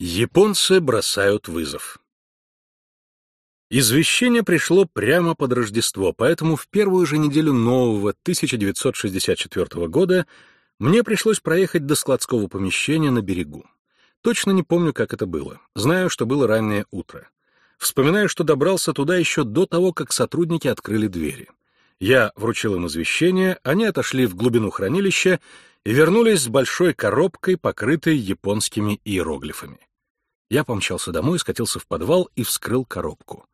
Японцы бросают вызов. Извещение пришло прямо под Рождество, поэтому в первую же неделю нового 1964 года мне пришлось проехать до складского помещения на берегу. Точно не помню, как это было. Знаю, что было раннее утро. Вспоминаю, что добрался туда еще до того, как сотрудники открыли двери. Я вручил им извещение, они отошли в глубину хранилища и вернулись с большой коробкой, покрытой японскими иероглифами. Я помчался домой, скатился в подвал и вскрыл коробку.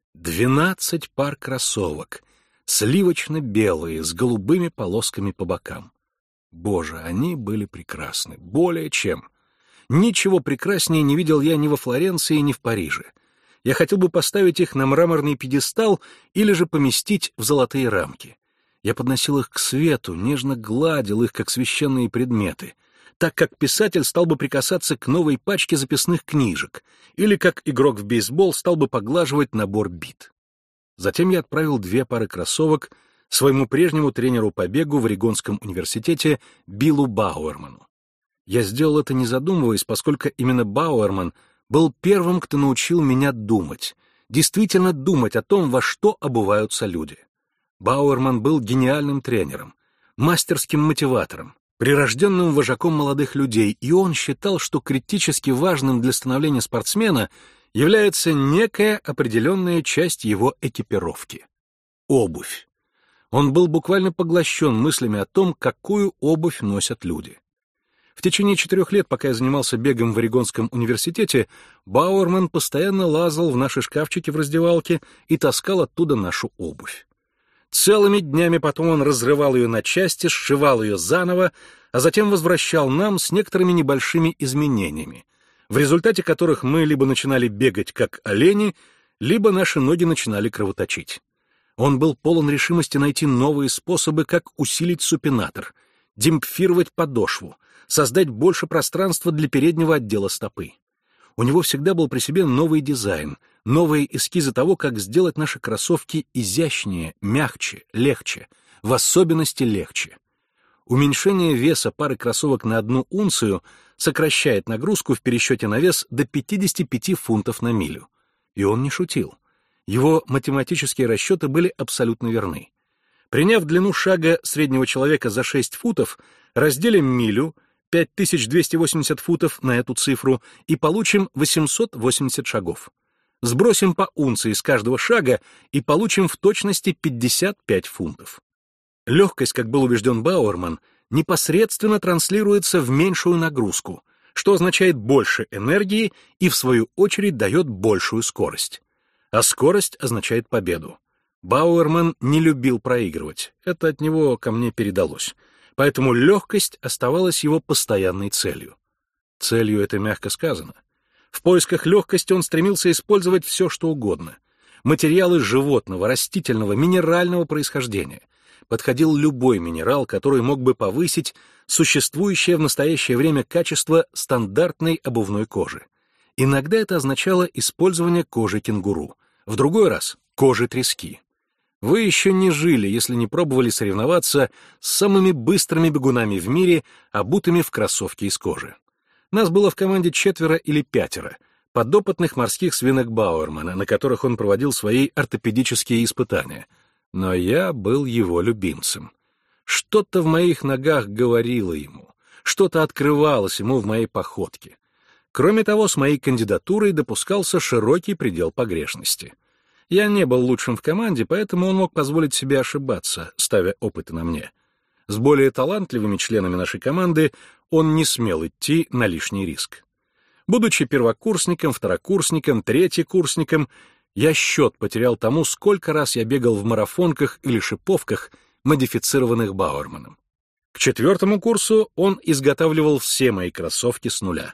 12 пар кроссовок, сливочно-белые, с голубыми полосками по бокам. Боже, они были прекрасны, более чем. Ничего прекраснее не видел я ни во Флоренции, ни в Париже. Я хотел бы поставить их на мраморный пьедестал или же поместить в золотые рамки. Я подносил их к свету, нежно гладил их, как священные предметы, так как писатель стал бы прикасаться к новой пачке записных книжек, или как игрок в бейсбол стал бы поглаживать набор бит. Затем я отправил 2 пары кроссовок своему прежнему тренеру по бегу в Орегонском университете Биллу Бауэрману. Я сделал это не задумываясь, поскольку именно Бауэрман был первым, кто научил меня думать, действительно думать о том, во что обуваются люди. Бауэрман был гениальным тренером, мастерским мотиватором, прирожденным вожаком молодых людей, и он считал, что критически важным для становления спортсмена является некая определенная часть его экипировки — обувь. Он был буквально поглощен мыслями о том, какую обувь носят люди. В течение 4 лет, пока я занимался бегом в Орегонском университете, Бауэрман постоянно лазал в наши шкафчики в раздевалке и таскал оттуда нашу обувь. Целыми днями потом он разрывал ее на части, сшивал ее заново, а затем возвращал нам с некоторыми небольшими изменениями, в результате которых мы либо начинали бегать как олени, либо наши ноги начинали кровоточить. Он был полон решимости найти новые способы, как усилить супинатор, демпфировать подошву, создать больше пространства для переднего отдела стопы. У него всегда был при себе новый дизайн, новые эскизы того, как сделать наши кроссовки изящнее, мягче, легче, в особенности легче. Уменьшение веса пары кроссовок на 1 унцию сокращает нагрузку в пересчете на вес до 55 фунтов на милю. И он не шутил. Его математические расчеты были абсолютно верны. Приняв длину шага среднего человека за 6 футов, разделим милю, 5280 футов на эту цифру, и получим 880 шагов. Сбросим по унции с каждого шага и получим в точности 55 фунтов. Легкость, как был убежден Бауэрман, непосредственно транслируется в меньшую нагрузку, что означает больше энергии и, в свою очередь, дает большую скорость. А скорость означает победу. Бауэрман не любил проигрывать, это от него ко мне передалось. Поэтому легкость оставалась его постоянной целью. Целью это мягко сказано. В поисках легкости он стремился использовать все, что угодно. Материалы животного, растительного, минерального происхождения. Подходил любой минерал, который мог бы повысить существующее в настоящее время качество стандартной обувной кожи. Иногда это означало использование кожи кенгуру, в другой раз — кожи трески. Вы еще не жили, если не пробовали соревноваться с самыми быстрыми бегунами в мире, обутыми в кроссовки из кожи. Нас было в команде 4 или 5 подопытных морских свинок Бауэрмана, на которых он проводил свои ортопедические испытания. Но я был его любимцем. Что-то в моих ногах говорило ему, что-то открывалось ему в моей походке. Кроме того, с моей кандидатурой допускался широкий предел погрешности. Я не был лучшим в команде, поэтому он мог позволить себе ошибаться, ставя опыты на мне. С более талантливыми членами нашей команды он не смел идти на лишний риск. Будучи первокурсником, второкурсником, третьекурсником, я счет потерял тому, сколько раз я бегал в марафонках или шиповках, модифицированных Бауэрманом. К 4 курсу он изготавливал все мои кроссовки с нуля.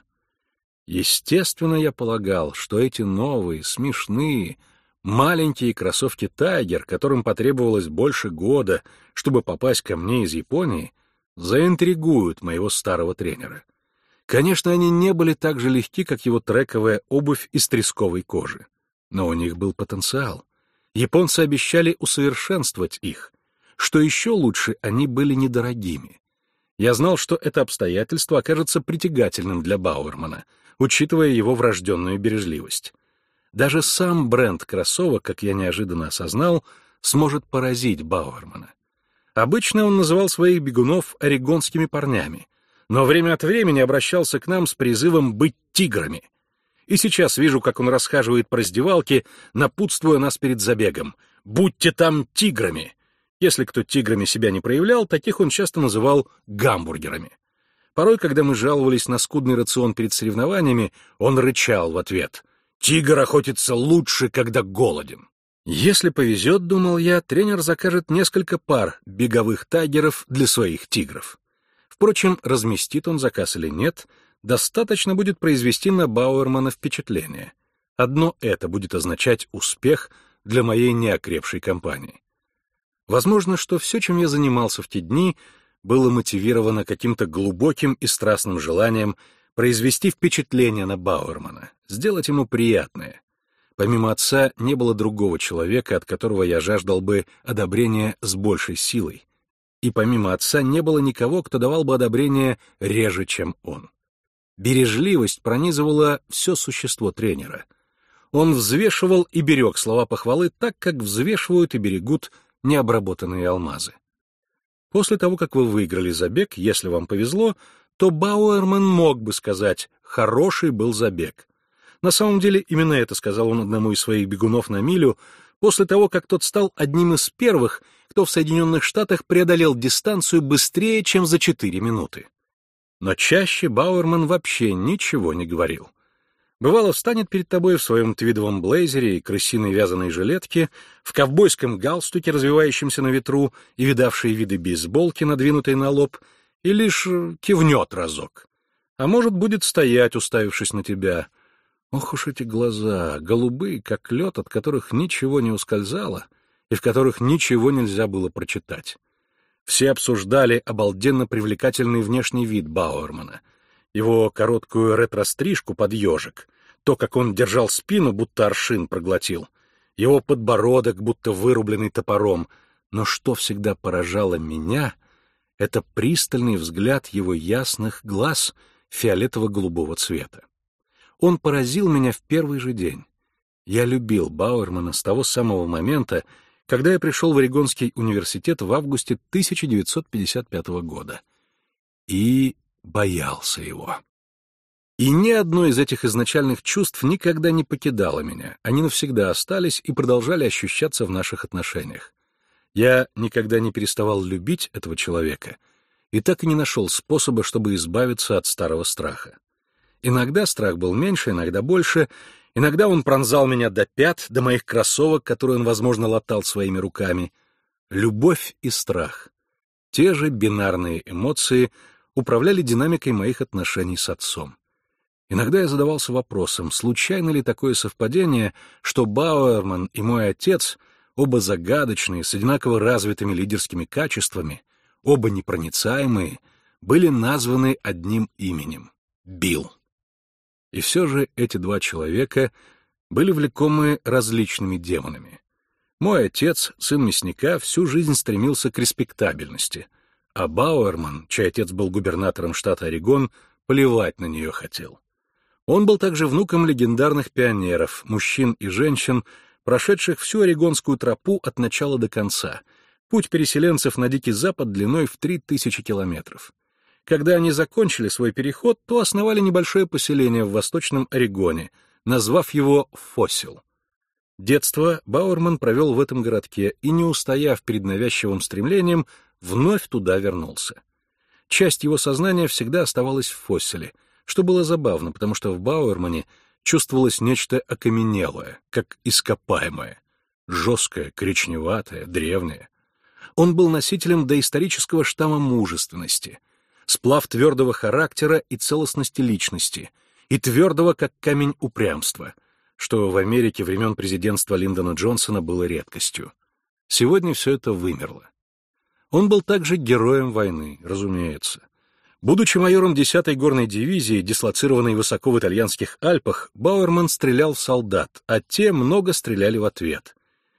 Естественно, я полагал, что эти новые, смешные, маленькие кроссовки «Тайгер», которым потребовалось больше года, чтобы попасть ко мне из Японии, заинтригуют моего старого тренера. Конечно, они не были так же легки, как его трековая обувь из тресковой кожи. Но у них был потенциал. Японцы обещали усовершенствовать их. Что еще лучше, они были недорогими. Я знал, что это обстоятельство окажется притягательным для Бауэрмана, учитывая его врожденную бережливость. Даже сам бренд кроссовок, как я неожиданно осознал, сможет поразить Бауэрмана. Обычно он называл своих бегунов орегонскими парнями, но время от времени обращался к нам с призывом быть тиграми. И сейчас вижу, как он расхаживает по раздевалке, напутствуя нас перед забегом. «Будьте там тиграми!» Если кто тиграми себя не проявлял, таких он часто называл гамбургерами. Порой, когда мы жаловались на скудный рацион перед соревнованиями, он рычал в ответ: «Тигр охотится лучше, когда голоден». Если повезет, думал я, тренер закажет несколько пар беговых тайгеров для своих тигров. Впрочем, разместит он заказ или нет, достаточно будет произвести на Бауэрмана впечатление. Одно это будет означать успех для моей неокрепшей компании. Возможно, что все, чем я занимался в те дни, было мотивировано каким-то глубоким и страстным желанием произвести впечатление на Бауэрмана, сделать ему приятное. Помимо отца не было другого человека, от которого я жаждал бы одобрения с большей силой. И помимо отца не было никого, кто давал бы одобрение реже, чем он. Бережливость пронизывала все существо тренера. Он взвешивал и берег слова похвалы так, как взвешивают и берегут необработанные алмазы. После того, как вы выиграли забег, если вам повезло, то Бауэрман мог бы сказать: «Хороший был забег». На самом деле именно это сказал он одному из своих бегунов на милю, после того, как тот стал одним из первых, кто в Соединенных Штатах преодолел дистанцию быстрее, чем за 4 минуты. Но чаще Бауэрман вообще ничего не говорил. Бывало, встанет перед тобой в своем твидовом блейзере и крысиной вязаной жилетке, в ковбойском галстуке, развивающемся на ветру, и видавшей виды бейсболки, надвинутой на лоб, и лишь кивнет разок. А может, будет стоять, уставившись на тебя. Ох уж эти глаза, голубые, как лед, от которых ничего не ускользало и в которых ничего нельзя было прочитать. Все обсуждали обалденно привлекательный внешний вид Бауэрмана, его короткую ретро-стрижку под ежик, то, как он держал спину, будто аршин проглотил, его подбородок, будто вырубленный топором. Но что всегда поражало меня, это пристальный взгляд его ясных глаз фиолетово-голубого цвета. Он поразил меня в первый же день. Я любил Бауэрмана с того самого момента, когда я пришел в Орегонский университет в августе 1955 года. И боялся его. И ни одно из этих изначальных чувств никогда не покидало меня. Они навсегда остались и продолжали ощущаться в наших отношениях. Я никогда не переставал любить этого человека и так и не нашел способа, чтобы избавиться от старого страха. Иногда страх был меньше, иногда больше, иногда он пронзал меня до пят, до моих кроссовок, которые он, возможно, латал своими руками. Любовь и страх, те же бинарные эмоции, управляли динамикой моих отношений с отцом. Иногда я задавался вопросом, случайно ли такое совпадение, что Бауэрман и мой отец, оба загадочные, с одинаково развитыми лидерскими качествами, оба непроницаемые, были названы одним именем — Билл. И все же эти два человека были влекомы различными демонами. Мой отец, сын мясника, всю жизнь стремился к респектабельности, а Бауэрман, чей отец был губернатором штата Орегон, плевать на нее хотел. Он был также внуком легендарных пионеров, мужчин и женщин, прошедших всю Орегонскую тропу от начала до конца, путь переселенцев на Дикий Запад длиной в 3000 километров. Когда они закончили свой переход, то основали небольшое поселение в Восточном Орегоне, назвав его Фосил. Детство Бауэрман провел в этом городке и, не устояв перед навязчивым стремлением, вновь туда вернулся. Часть его сознания всегда оставалась в Фосиле, что было забавно, потому что в Бауэрмане чувствовалось нечто окаменелое, как ископаемое, жесткое, коричневатое, древнее. Он был носителем доисторического штамма мужественности, сплав твердого характера и целостности личности, и твердого, как камень, упрямства, что в Америке времен президентства Линдона Джонсона было редкостью. Сегодня все это вымерло. Он был также героем войны, разумеется. Будучи майором 10-й горной дивизии, дислоцированной высоко в итальянских Альпах, Бауэрман стрелял в солдат, а те много стреляли в ответ.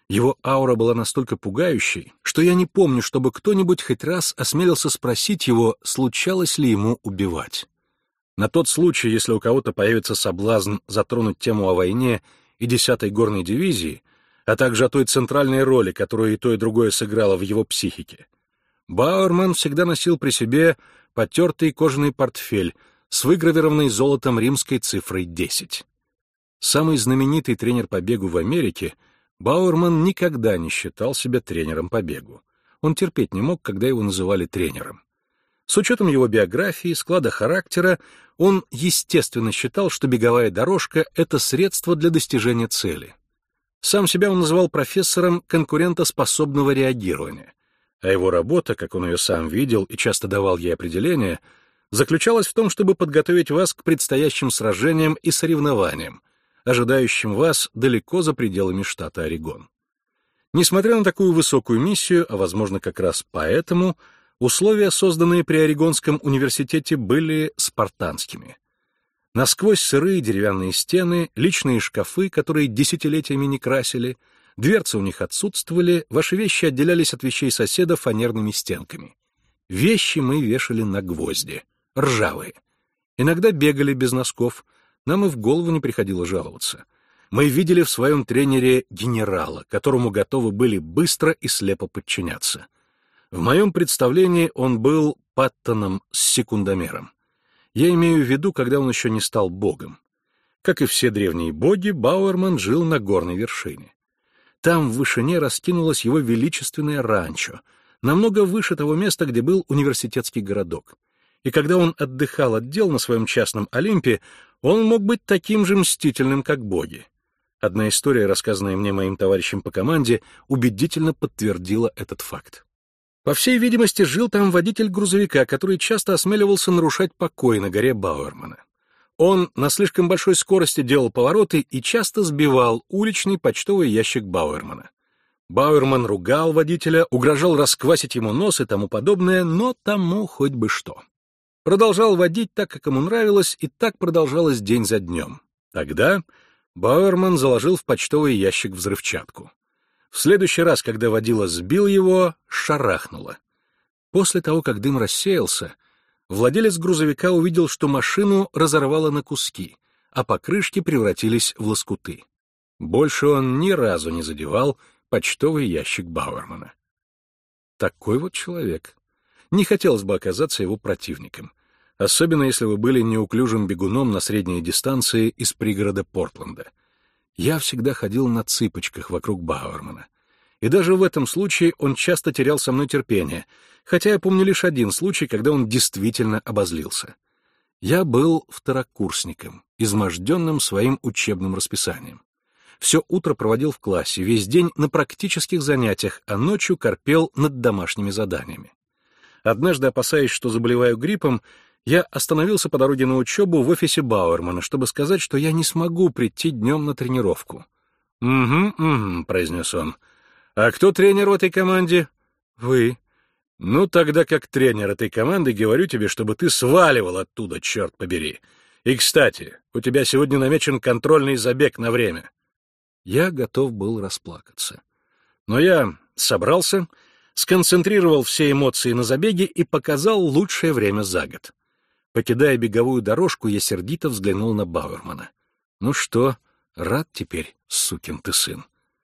Его аура была настолько пугающей, что я не помню, чтобы кто-нибудь хоть раз осмелился спросить его, случалось ли ему убивать. На тот случай, если у кого-то появится соблазн затронуть тему о войне и 10-й горной дивизии, а также о той центральной роли, которую и то, и другое сыграло в его психике, Бауэрман всегда носил при себе потертый кожаный портфель с выгравированной золотом римской цифрой 10. Самый знаменитый тренер по бегу в Америке, Бауэрман никогда не считал себя тренером по бегу. Он терпеть не мог, когда его называли тренером. С учетом его биографии, склада характера, он, естественно, считал, что беговая дорожка — это средство для достижения цели. Сам себя он называл профессором конкурентоспособного реагирования, а его работа, как он ее сам видел и часто давал ей определение, заключалась в том, чтобы подготовить вас к предстоящим сражениям и соревнованиям, ожидающим вас далеко за пределами штата Орегон. Несмотря на такую высокую миссию, а возможно как раз поэтому, условия, созданные при Орегонском университете, были спартанскими. Насквозь сырые деревянные стены, личные шкафы, которые десятилетиями не красили, дверцы у них отсутствовали, ваши вещи отделялись от вещей соседа фанерными стенками. Вещи мы вешали на гвозди, ржавые. Иногда бегали без носков, нам и в голову не приходило жаловаться. Мы видели в своем тренере генерала, которому готовы были быстро и слепо подчиняться. В моем представлении он был Паттоном с секундомером. Я имею в виду, когда он еще не стал богом. Как и все древние боги, Бауэрман жил на горной вершине. Там в вышине раскинулось его величественное ранчо, намного выше того места, где был университетский городок. И когда он отдыхал от дел на своем частном Олимпе, он мог быть таким же мстительным, как боги. Одна история, рассказанная мне моим товарищем по команде, убедительно подтвердила этот факт. По всей видимости, жил там водитель грузовика, который часто осмеливался нарушать покой на горе Бауэрмана. Он на слишком большой скорости делал повороты и часто сбивал уличный почтовый ящик Бауэрмана. Бауэрман ругал водителя, угрожал расквасить ему нос и тому подобное, но тому хоть бы что. Продолжал водить так, как ему нравилось, и так продолжалось день за днем. Тогда Бауэрман заложил в почтовый ящик взрывчатку. В следующий раз, когда водила сбил его, шарахнуло. После того, как дым рассеялся, владелец грузовика увидел, что машину разорвало на куски, а покрышки превратились в лоскуты. Больше он ни разу не задевал почтовый ящик Бауэрмана. Такой вот человек. Не хотелось бы оказаться его противником, особенно если вы были неуклюжим бегуном на средней дистанции из пригорода Портленда. Я всегда ходил на цыпочках вокруг Бауэрмана. И даже в этом случае он часто терял со мной терпение, хотя я помню лишь один случай, когда он действительно обозлился. Я был второкурсником, изможденным своим учебным расписанием. Все утро проводил в классе, весь день на практических занятиях, а ночью корпел над домашними заданиями. Однажды, опасаясь, что заболеваю гриппом, я остановился по дороге на учебу в офисе Бауэрмана, чтобы сказать, что я не смогу прийти днем на тренировку. «Угу», — произнес он. «А кто тренер в этой команде?» «Вы». «Ну, тогда как тренер этой команды говорю тебе, чтобы ты сваливал оттуда, черт побери. И, кстати, у тебя сегодня намечен контрольный забег на время». Я готов был расплакаться. Но я собрался, сконцентрировал все эмоции на забеге и показал лучшее время за год. Покидая беговую дорожку, я сердито взглянул на Бауэрмана. «Ну что, рад теперь, сукин ты сын?»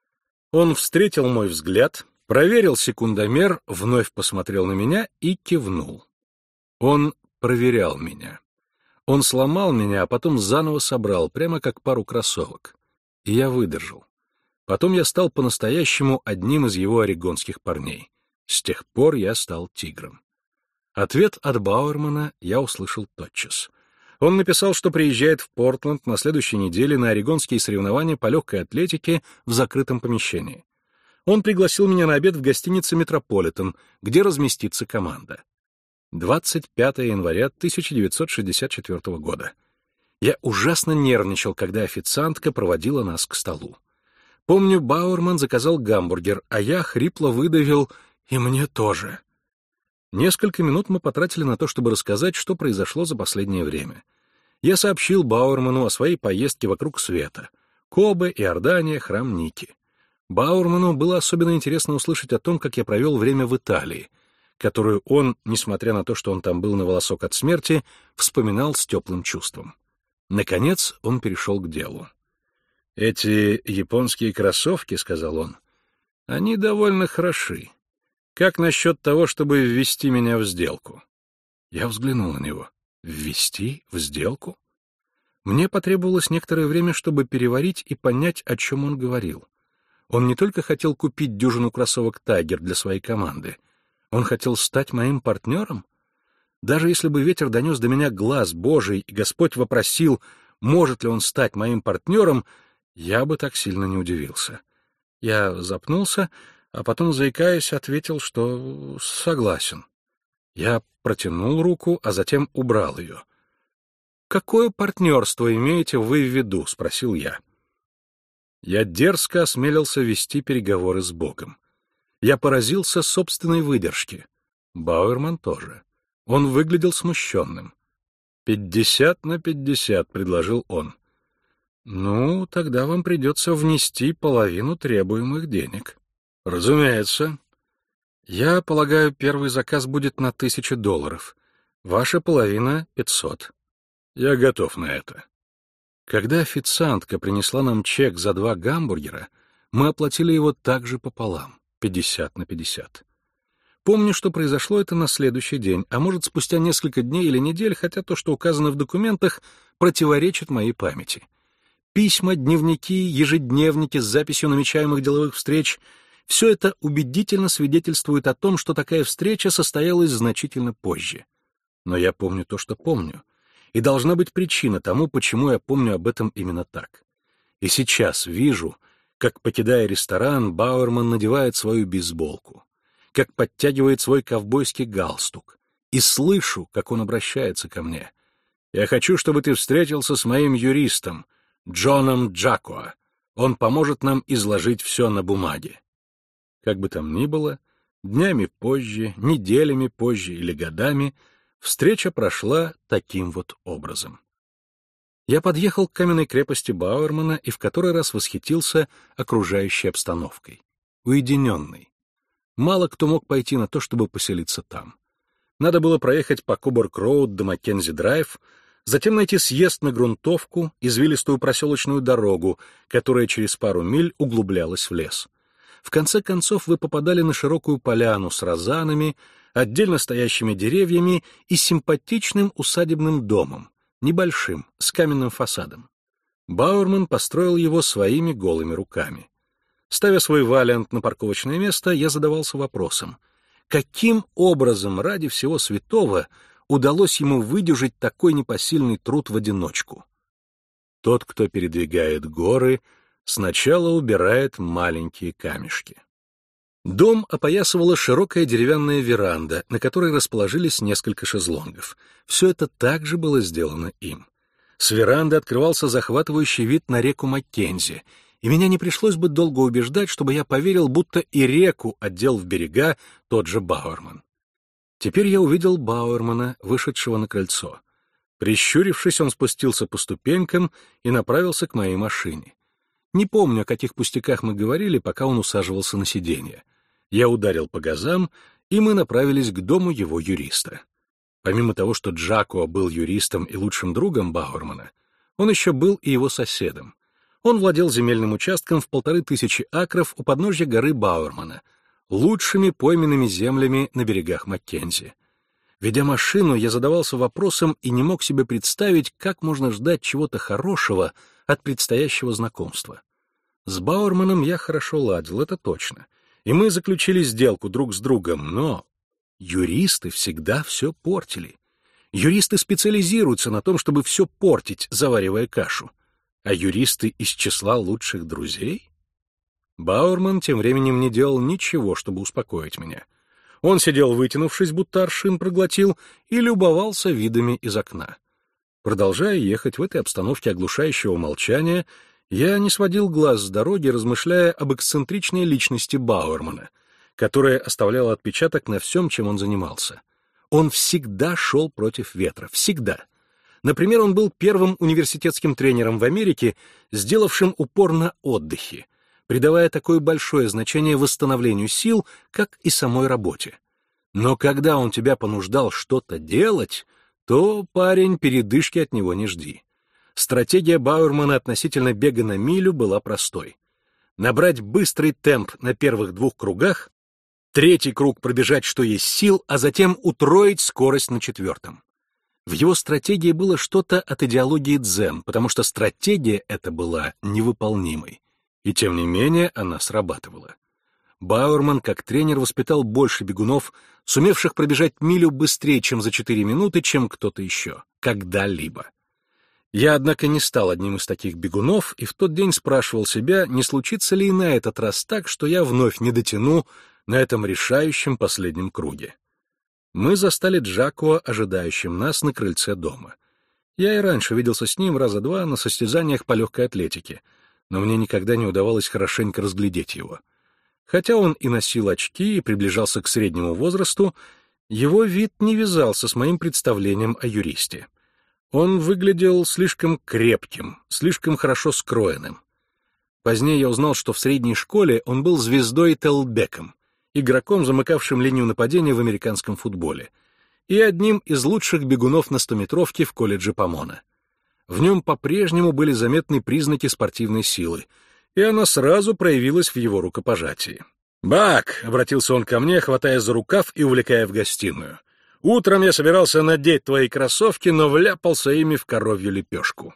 Он встретил мой взгляд, проверил секундомер, вновь посмотрел на меня и кивнул. Он проверял меня. Он сломал меня, а потом заново собрал, прямо как пару кроссовок. И я выдержал. Потом я стал по-настоящему одним из его орегонских парней. С тех пор я стал тигром. Ответ от Бауэрмана я услышал тотчас. Он написал, что приезжает в Портленд на следующей неделе на орегонские соревнования по легкой атлетике в закрытом помещении. Он пригласил меня на обед в гостинице «Метрополитен», где разместится команда. 25 января 1964 года. Я ужасно нервничал, когда официантка проводила нас к столу. Помню, Бауэрман заказал гамбургер, а я хрипло выдавил «и мне тоже». Несколько минут мы потратили на то, чтобы рассказать, что произошло за последнее время. Я сообщил Бауэрману о своей поездке вокруг света. Кобе, Иордания, храм Ники. Бауэрману было особенно интересно услышать о том, как я провел время в Италии, которую он, несмотря на то, что он там был на волосок от смерти, вспоминал с теплым чувством. Наконец он перешел к делу. «Эти японские кроссовки, — сказал он, — они довольно хороши. Как насчет того, чтобы ввести меня в сделку?» Я взглянул на него. «Ввести в сделку?» Мне потребовалось некоторое время, чтобы переварить и понять, о чем он говорил. Он не только хотел купить дюжину кроссовок «Тайгер» для своей команды, он хотел стать моим партнером? Даже если бы ветер донес до меня глаз Божий, и Господь вопросил, может ли он стать моим партнером, я бы так сильно не удивился. Я запнулся, а потом, заикаясь, ответил, что согласен. Я протянул руку, а затем убрал ее. «Какое партнерство имеете вы в виду?» — спросил я. Я дерзко осмелился вести переговоры с Богом. Я поразился собственной выдержке. Бауэрман тоже. Он выглядел смущенным. 50 на 50, — предложил он. «Ну, тогда вам придется внести половину требуемых денег». «Разумеется. Я полагаю, первый заказ будет на $1000. Ваша половина — 500. Я готов на это». Когда официантка принесла нам чек за 2 гамбургера, мы оплатили его также пополам, 50 на 50. Помню, что произошло это на следующий день, а может, спустя несколько дней или недель, хотя то, что указано в документах, противоречит моей памяти. Письма, дневники, ежедневники с записью намечаемых деловых встреч — все это убедительно свидетельствует о том, что такая встреча состоялась значительно позже. Но я помню то, что помню. И должна быть причина тому, почему я помню об этом именно так. И сейчас вижу, как, покидая ресторан, Бауэрман надевает свою бейсболку, как подтягивает свой ковбойский галстук, и слышу, как он обращается ко мне. «Я хочу, чтобы ты встретился с моим юристом, Джоном Джакоа. Он поможет нам изложить все на бумаге». Как бы там ни было, днями позже, неделями позже или годами встреча прошла таким вот образом. Я подъехал к каменной крепости Бауэрмана и в который раз восхитился окружающей обстановкой. Уединенной. Мало кто мог пойти на то, чтобы поселиться там. Надо было проехать по Кобург-роуд до Маккензи-драйв, затем найти съезд на грунтовку, извилистую проселочную дорогу, которая через пару миль углублялась в лес. В конце концов вы попадали на широкую поляну с розанами, отдельно стоящими деревьями и симпатичным усадебным домом, небольшим, с каменным фасадом. Бауэрман построил его своими голыми руками. Ставя свой валиант на парковочное место, я задавался вопросом, каким образом ради всего святого удалось ему выдержать такой непосильный труд в одиночку? Тот, кто передвигает горы, сначала убирает маленькие камешки. Дом опоясывала широкая деревянная веранда, на которой расположились несколько шезлонгов. Все это также было сделано им. С веранды открывался захватывающий вид на реку Маккензи, и меня не пришлось бы долго убеждать, чтобы я поверил, будто и реку отдел в берега тот же Бауэрман. Теперь я увидел Бауэрмана, вышедшего на крыльцо. Прищурившись, он спустился по ступенькам и направился к моей машине. Не помню, о каких пустяках мы говорили, пока он усаживался на сиденье. Я ударил по газам, и мы направились к дому его юриста. Помимо того, что Джакоа был юристом и лучшим другом Бауэрмана, он еще был и его соседом. Он владел земельным участком в 1500 акров у подножья горы Бауэрмана, лучшими пойменными землями на берегах Маккензи. Ведя машину, я задавался вопросом и не мог себе представить, как можно ждать чего-то хорошего от предстоящего знакомства. С Бауэрманом я хорошо ладил, это точно, и мы заключили сделку друг с другом, но юристы всегда все портили. Юристы специализируются на том, чтобы все портить, заваривая кашу. А юристы из числа лучших друзей? Бауэрман тем временем не делал ничего, чтобы успокоить меня. Он сидел вытянувшись, будто аршин проглотил, и любовался видами из окна. Продолжая ехать в этой обстановке оглушающего молчания, я не сводил глаз с дороги, размышляя об эксцентричной личности Бауэрмана, которая оставляла отпечаток на всем, чем он занимался. Он всегда шел против ветра, всегда. Например, он был первым университетским тренером в Америке, сделавшим упор на отдыхе, придавая такое большое значение восстановлению сил, как и самой работе. Но когда он тебя понуждал что-то делать, то, парень, передышки от него не жди. Стратегия Бауэрмана относительно бега на милю была простой. Набрать быстрый темп на первых 2 кругах, 3-й круг пробежать что есть сил, а затем утроить скорость на 4-м. В его стратегии было что-то от идеологии дзен, потому что стратегия эта была невыполнимой. И тем не менее она срабатывала. Бауэрман, как тренер, воспитал больше бегунов, сумевших пробежать милю быстрее, чем за 4 минуты, чем кто-то еще, когда-либо. Я, однако, не стал одним из таких бегунов, и в тот день спрашивал себя, не случится ли и на этот раз так, что я вновь не дотяну на этом решающем последнем круге. Мы застали Джакуа, ожидающим нас на крыльце дома. Я и раньше виделся с ним раза 2 на состязаниях по легкой атлетике, но мне никогда не удавалось хорошенько разглядеть его. Хотя он и носил очки и приближался к среднему возрасту, его вид не вязался с моим представлением о юристе. Он выглядел слишком крепким, слишком хорошо скроенным. Позднее я узнал, что в средней школе он был звездой Телбеком, игроком, замыкавшим линию нападения в американском футболе, и одним из лучших бегунов на 100-метровке в колледже Помона. В нем по-прежнему были заметны признаки спортивной силы, и она сразу проявилась в его рукопожатии. «Бак!» — обратился он ко мне, хватая за рукав и увлекая в гостиную. «Утром я собирался надеть твои кроссовки, но вляпался ими в коровью лепешку».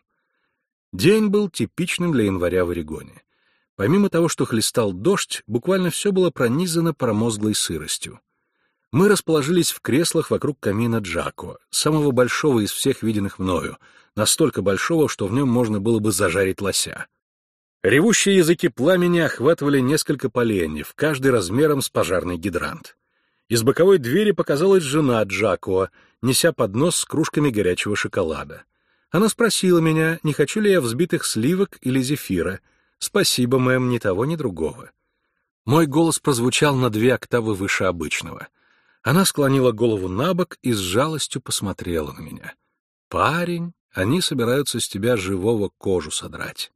День был типичным для января в Орегоне. Помимо того, что хлестал дождь, буквально все было пронизано промозглой сыростью. Мы расположились в креслах вокруг камина Джакуа, самого большого из всех виденных мною, настолько большого, что в нем можно было бы зажарить лося. Ревущие языки пламени охватывали несколько поленьев, каждый размером с пожарный гидрант. Из боковой двери показалась жена Джакуа, неся поднос с кружками горячего шоколада. Она спросила меня, не хочу ли я взбитых сливок или зефира. «Спасибо, мэм, ни того, ни другого». Мой голос прозвучал на 2 октавы выше обычного. Она склонила голову набок и с жалостью посмотрела на меня. «Парень, они собираются с тебя живого кожу содрать».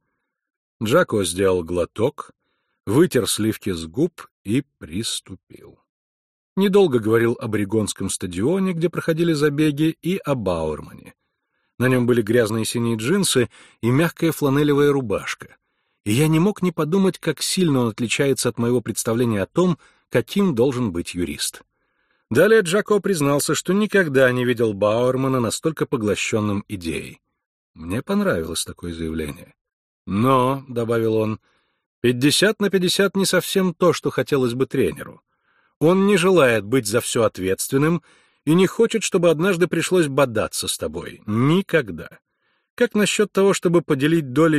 Джако сделал глоток, вытер сливки с губ и приступил. Недолго говорил об Орегонском стадионе, где проходили забеги, и о Бауэрмане. На нем были грязные синие джинсы и мягкая фланелевая рубашка. И я не мог не подумать, как сильно он отличается от моего представления о том, каким должен быть юрист. Далее Джако признался, что никогда не видел Бауэрмана настолько поглощенным идеей. Мне понравилось такое заявление. «Но», — добавил он, — 50/50 не совсем то, что хотелось бы тренеру. Он не желает быть за все ответственным и не хочет, чтобы однажды пришлось бодаться с тобой. Никогда. Как насчет того, чтобы поделить доли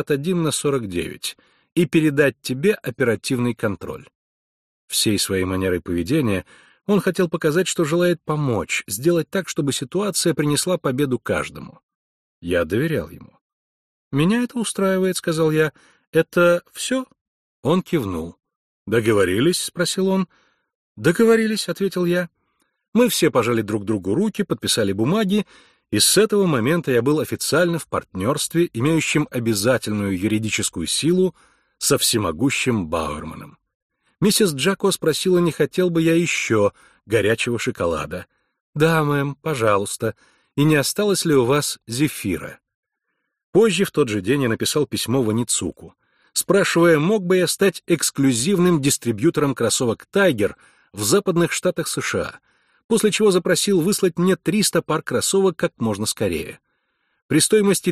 51/49 и передать тебе оперативный контроль?» Всей своей манерой поведения он хотел показать, что желает помочь, сделать так, чтобы ситуация принесла победу каждому. Я доверял ему. «Меня это устраивает», — сказал я. «Это все?» Он кивнул. «Договорились?» — спросил он. «Договорились», — ответил я. Мы все пожали друг другу руки, подписали бумаги, и с этого момента я был официально в партнерстве, имеющем обязательную юридическую силу со всемогущим Бауэрманом. Миссис Джако спросила, не хотел бы я еще горячего шоколада. «Да, мэм, пожалуйста. И не осталось ли у вас зефира?» Позже, в тот же день, я написал письмо Ваницуку, спрашивая, мог бы я стать эксклюзивным дистрибьютором кроссовок «Тайгер» в западных штатах США, после чего запросил выслать мне 300 пар кроссовок как можно скорее. При стоимости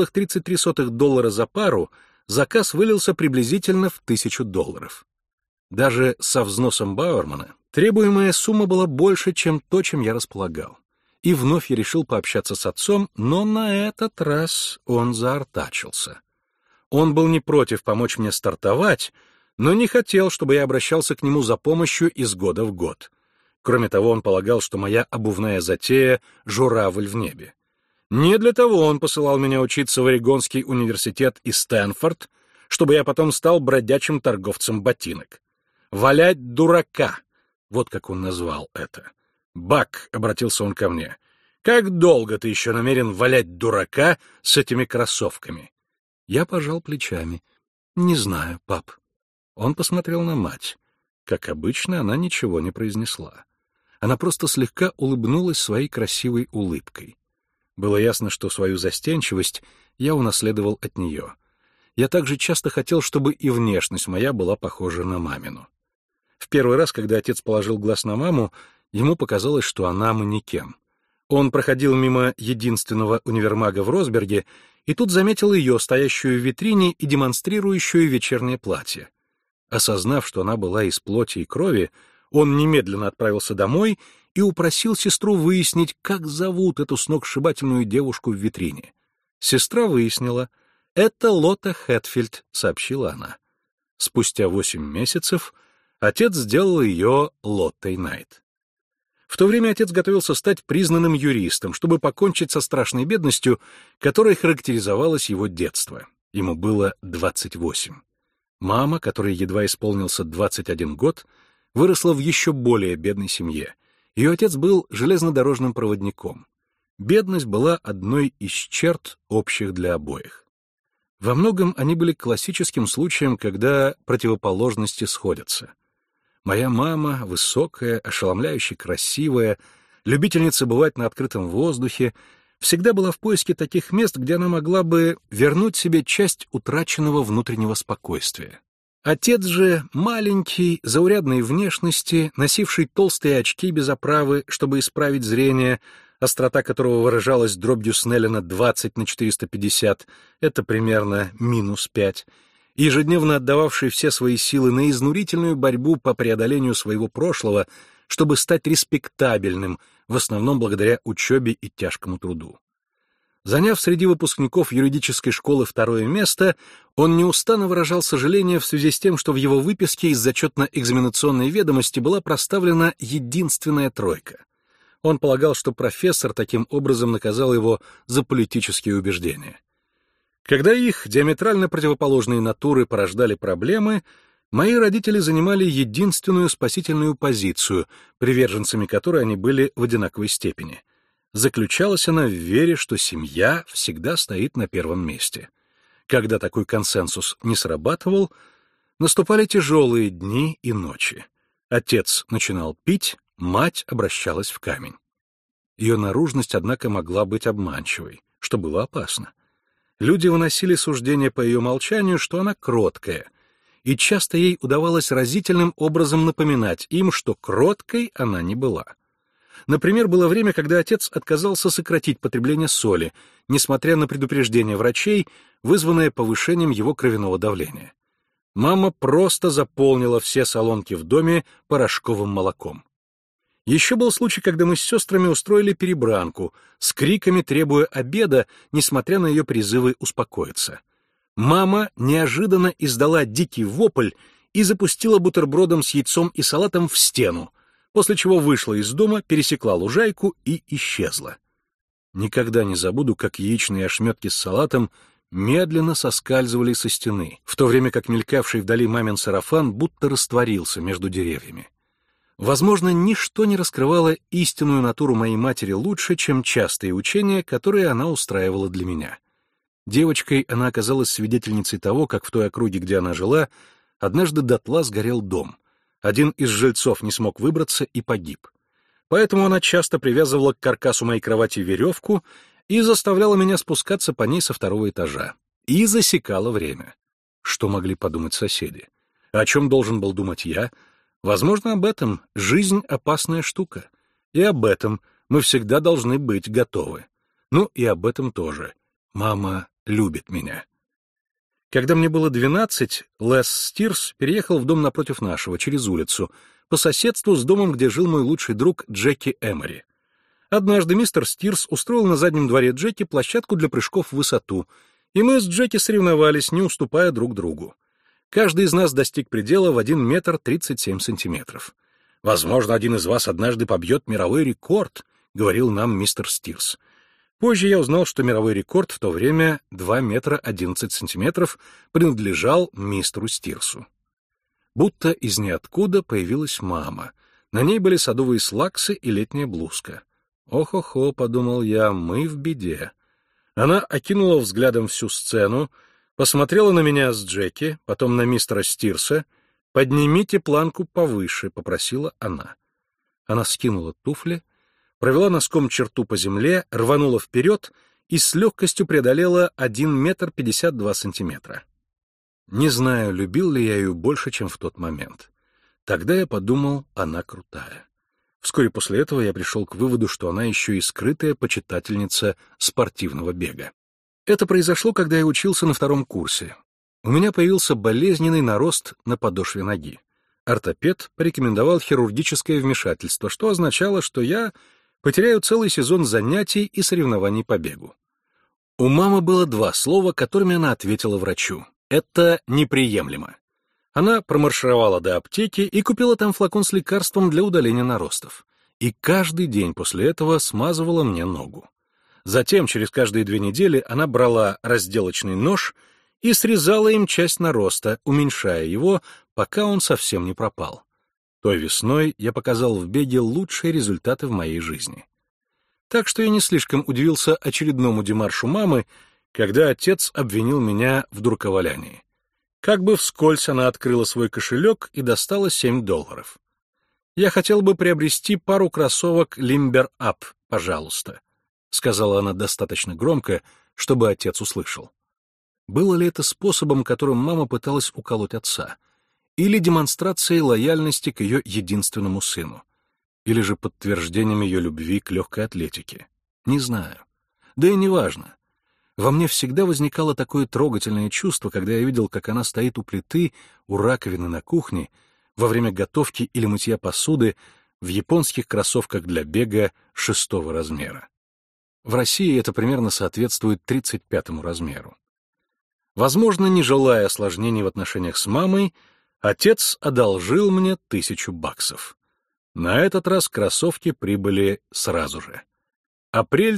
$3,33 за пару заказ вылился приблизительно в $1000. Даже со взносом Бауэрмана требуемая сумма была больше, чем то, чем я располагал. И вновь я решил пообщаться с отцом, но на этот раз он заортачился. Он был не против помочь мне стартовать, но не хотел, чтобы я обращался к нему за помощью из года в год. Кроме того, он полагал, что моя обувная затея — журавль в небе. Не для того он посылал меня учиться в Орегонский университет и Стэнфорд, чтобы я потом стал бродячим торговцем ботинок. «Валять дурака» — вот как он назвал это. «Бак», — обратился он ко мне, — «как долго ты еще намерен валять дурака с этими кроссовками?» Я пожал плечами. «Не знаю, пап». Он посмотрел на мать. Как обычно, она ничего не произнесла. Она просто слегка улыбнулась своей красивой улыбкой. Было ясно, что свою застенчивость я унаследовал от нее. Я также часто хотел, чтобы и внешность моя была похожа на мамину. В первый раз, когда отец положил глаз на маму, ему показалось, что она манекен. Он проходил мимо единственного универмага в Росберге и тут заметил ее, стоящую в витрине и демонстрирующую вечернее платье. Осознав, что она была из плоти и крови, он немедленно отправился домой и упросил сестру выяснить, как зовут эту сногсшибательную девушку в витрине. Сестра выяснила. «Это Лотта Хэтфильд», — сообщила она. Спустя 8 месяцев отец сделал ее Лоттой Найт. В то время отец готовился стать признанным юристом, чтобы покончить со страшной бедностью, которой характеризовалось его детство. Ему было 28. Мама, которой едва исполнился 21 год, выросла в еще более бедной семье. Ее отец был железнодорожным проводником. Бедность была одной из черт, общих для обоих. Во многом они были классическим случаем, когда противоположности сходятся. Моя мама, высокая, ошеломляюще красивая, любительница бывать на открытом воздухе, всегда была в поиске таких мест, где она могла бы вернуть себе часть утраченного внутреннего спокойствия. Отец же, маленький, заурядной внешности, носивший толстые очки без оправы, чтобы исправить зрение, острота которого выражалась дробью Снеллина 20/450, это примерно -5, ежедневно отдававший все свои силы на изнурительную борьбу по преодолению своего прошлого, чтобы стать респектабельным, в основном благодаря учебе и тяжкому труду. Заняв среди выпускников юридической школы 2-е место, он неустанно выражал сожаление в связи с тем, что в его выписке из зачетно-экзаменационной ведомости была проставлена единственная 3. Он полагал, что профессор таким образом наказал его за политические убеждения. Когда их диаметрально противоположные натуры порождали проблемы, мои родители занимали единственную спасительную позицию, приверженцами которой они были в одинаковой степени. Заключалась она в вере, что семья всегда стоит на первом месте. Когда такой консенсус не срабатывал, наступали тяжелые дни и ночи. Отец начинал пить, мать обращалась в камень. Ее наружность, однако, могла быть обманчивой, что было опасно. Люди выносили суждение по ее молчанию, что она кроткая, и часто ей удавалось разительным образом напоминать им, что кроткой она не была. Например, было время, когда отец отказался сократить потребление соли, несмотря на предупреждение врачей, вызванное повышением его кровяного давления. Мама просто заполнила все солонки в доме порошковым молоком. Еще был случай, когда мы с сестрами устроили перебранку, с криками требуя обеда, несмотря на ее призывы успокоиться. Мама неожиданно издала дикий вопль и запустила бутербродом с яйцом и салатом в стену, после чего вышла из дома, пересекла лужайку и исчезла. Никогда не забуду, как яичные ошметки с салатом медленно соскальзывали со стены, в то время как мелькавший вдали мамин сарафан будто растворился между деревьями. Возможно, ничто не раскрывало истинную натуру моей матери лучше, чем частые учения, которые она устраивала для меня. Девочкой она оказалась свидетельницей того, как в той округе, где она жила, однажды дотла сгорел дом. Один из жильцов не смог выбраться и погиб. Поэтому она часто привязывала к каркасу моей кровати веревку и заставляла меня спускаться по ней со 2-го этажа. И засекала время. Что могли подумать соседи? О чем должен был думать я? Возможно, об этом жизнь — опасная штука. И об этом мы всегда должны быть готовы. Ну и об этом тоже. Мама любит меня. Когда мне было 12, Лес Стирс переехал в дом напротив нашего, через улицу, по соседству с домом, где жил мой лучший друг Джеки Эмори. Однажды мистер Стирс устроил на заднем дворе Джеки площадку для прыжков в высоту, и мы с Джеки соревновались, не уступая друг другу. Каждый из нас достиг предела в 1 метр 37 сантиметров. «Возможно, один из вас однажды побьет мировой рекорд», — говорил нам мистер Стирс. Позже я узнал, что мировой рекорд в то время 2 метра 11 сантиметров принадлежал мистеру Стирсу. Будто из ниоткуда появилась мама. На ней были садовые слаксы и летняя блузка. «Ох-охо», — подумал я, — «мы в беде». Она окинула взглядом всю сцену, посмотрела на меня с Джеки, потом на мистера Стирса, «Поднимите планку повыше», — попросила она. Она скинула туфли, провела носком черту по земле, рванула вперед и с легкостью преодолела 1 метр 52 сантиметра. Не знаю, любил ли я ее больше, чем в тот момент. Тогда я подумал, она крутая. Вскоре после этого я пришел к выводу, что она еще и скрытая почитательница спортивного бега. Это произошло, когда я учился на 2-м курсе. У меня появился болезненный нарост на подошве ноги. Ортопед порекомендовал хирургическое вмешательство, что означало, что я потеряю целый сезон занятий и соревнований по бегу. У мамы было 2 слова, которыми она ответила врачу. Это неприемлемо. Она промаршировала до аптеки и купила там флакон с лекарством для удаления наростов. И каждый день после этого смазывала мне ногу. Затем, через каждые 2 недели, она брала разделочный нож и срезала им часть нароста, уменьшая его, пока он совсем не пропал. Той весной я показал в беге лучшие результаты в моей жизни. Так что я не слишком удивился очередному демаршу мамы, когда отец обвинил меня в дурковалянии. Как бы вскользь она открыла свой кошелек и достала $7. «Я хотел бы приобрести пару кроссовок Limber Up, пожалуйста», — сказала она достаточно громко, чтобы отец услышал. Было ли это способом, которым мама пыталась уколоть отца, или демонстрацией лояльности к ее единственному сыну, или же подтверждением ее любви к легкой атлетике? Не знаю. Да и не важно. Во мне всегда возникало такое трогательное чувство, когда я видел, как она стоит у плиты, у раковины на кухне, во время готовки или мытья посуды, в японских кроссовках для бега 6-го размера. В России это примерно соответствует 35-му размеру. Возможно, не желая осложнений в отношениях с мамой, отец одолжил мне $1000. На этот раз кроссовки прибыли сразу же. Апрель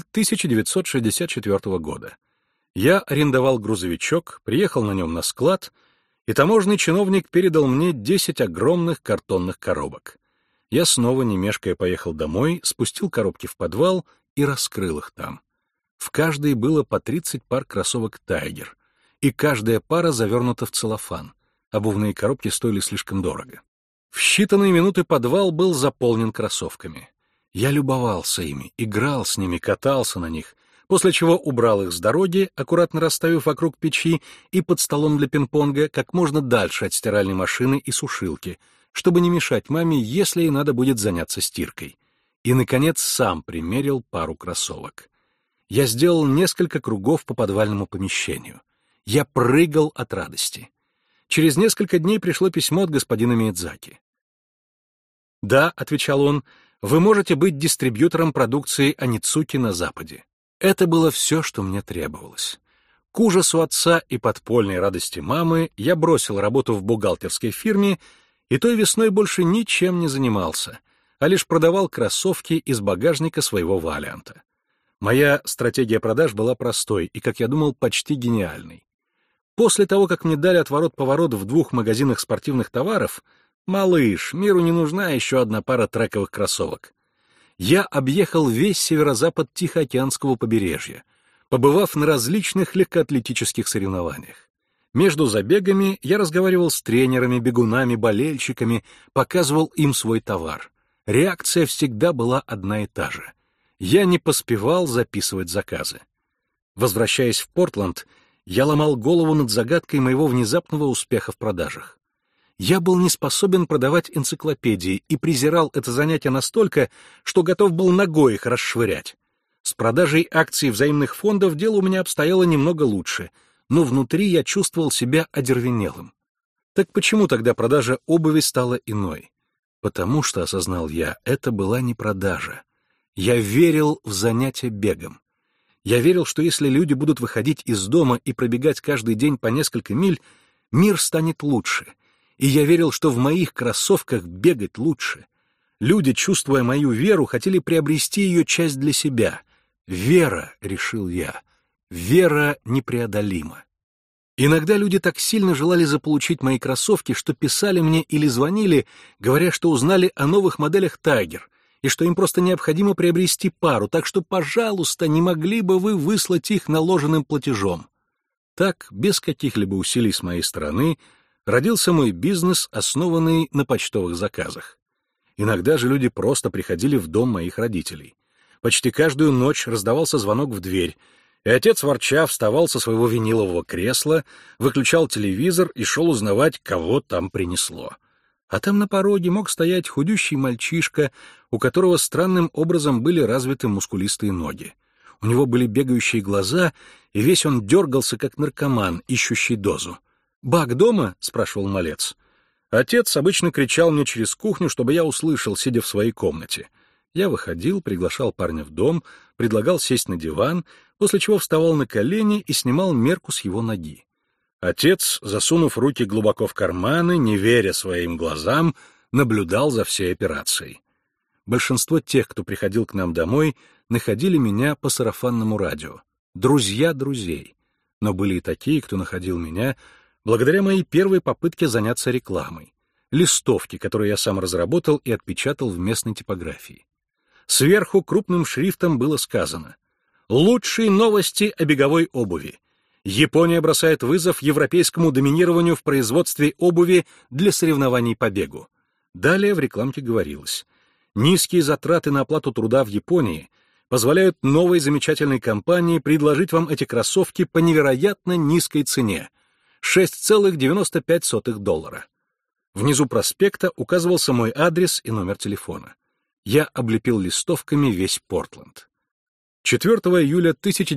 1964 года. Я арендовал грузовичок, приехал на нем на склад, и таможенный чиновник передал мне 10 огромных картонных коробок. Я снова, не мешкая, поехал домой, спустил коробки в подвал и раскрыл их там. В каждой было по 30 пар кроссовок Tiger, и каждая пара завернута в целлофан. Обувные коробки стоили слишком дорого. В считанные минуты подвал был заполнен кроссовками. Я любовался ими, играл с ними, катался на них, после чего убрал их с дороги, аккуратно расставив вокруг печи и под столом для пинг-понга как можно дальше от стиральной машины и сушилки, чтобы не мешать маме, если ей надо будет заняться стиркой. И, наконец, сам примерил пару кроссовок. Я сделал несколько кругов по подвальному помещению. Я прыгал от радости. Через несколько дней пришло письмо от господина Миядзаки. «Да», — отвечал он, — «вы можете быть дистрибьютором продукции Аницуки на Западе». Это было все, что мне требовалось. К ужасу отца и подпольной радости мамы я бросил работу в бухгалтерской фирме и той весной больше ничем не занимался, а лишь продавал кроссовки из багажника своего Валианта. Моя стратегия продаж была простой и, как я думал, почти гениальной. После того, как мне дали отворот-поворот в 2 магазинах спортивных товаров, «Малыш, миру не нужна еще одна пара трековых кроссовок». Я объехал весь северо-запад Тихоокеанского побережья, побывав на различных легкоатлетических соревнованиях. Между забегами я разговаривал с тренерами, бегунами, болельщиками, показывал им свой товар. Реакция всегда была одна и та же. Я не поспевал записывать заказы. Возвращаясь в Портленд, я ломал голову над загадкой моего внезапного успеха в продажах. Я был не способен продавать энциклопедии и презирал это занятие настолько, что готов был ногой их расшвырять. С продажей акций взаимных фондов дело у меня обстояло немного лучше, но внутри я чувствовал себя одервенелым. Так почему тогда продажа обуви стала иной? Потому что, осознал я, это была не продажа. Я верил в занятие бегом. Я верил, что если люди будут выходить из дома и пробегать каждый день по несколько миль, мир станет лучше. И я верил, что в моих кроссовках бегать лучше. Люди, чувствуя мою веру, хотели приобрести ее часть для себя. Вера, решил я, вера непреодолима. Иногда люди так сильно желали заполучить мои кроссовки, что писали мне или звонили, говоря, что узнали о новых моделях Tiger, и что им просто необходимо приобрести пару, так что, пожалуйста, не могли бы вы выслать их наложенным платежом. Так, без каких-либо усилий с моей стороны, родился мой бизнес, основанный на почтовых заказах. Иногда же люди просто приходили в дом моих родителей. Почти каждую ночь раздавался звонок в дверь, и отец, ворча, вставал со своего винилового кресла, выключал телевизор и шел узнавать, кого там принесло. А там на пороге мог стоять худющий мальчишка, у которого странным образом были развиты мускулистые ноги. У него были бегающие глаза, и весь он дергался, как наркоман, ищущий дозу. «Бак дома?» — спрашивал малец. Отец обычно кричал мне через кухню, чтобы я услышал, сидя в своей комнате. Я выходил, приглашал парня в дом, предлагал сесть на диван, после чего вставал на колени и снимал мерку с его ноги. Отец, засунув руки глубоко в карманы, не веря своим глазам, наблюдал за всей операцией. Большинство тех, кто приходил к нам домой, находили меня по сарафанному радио. Друзья друзей. Но были и такие, кто находил меня благодаря моей первой попытке заняться рекламой. Листовки, которые я сам разработал и отпечатал в местной типографии. Сверху крупным шрифтом было сказано: «Лучшие новости о беговой обуви. Япония бросает вызов европейскому доминированию в производстве обуви для соревнований по бегу». Далее в рекламке говорилось: «Низкие затраты на оплату труда в Японии позволяют новой замечательной компании предложить вам эти кроссовки по невероятно низкой цене — $6,95. Внизу проспекта указывался мой адрес и номер телефона. Я облепил листовками весь Портленд. 4 июля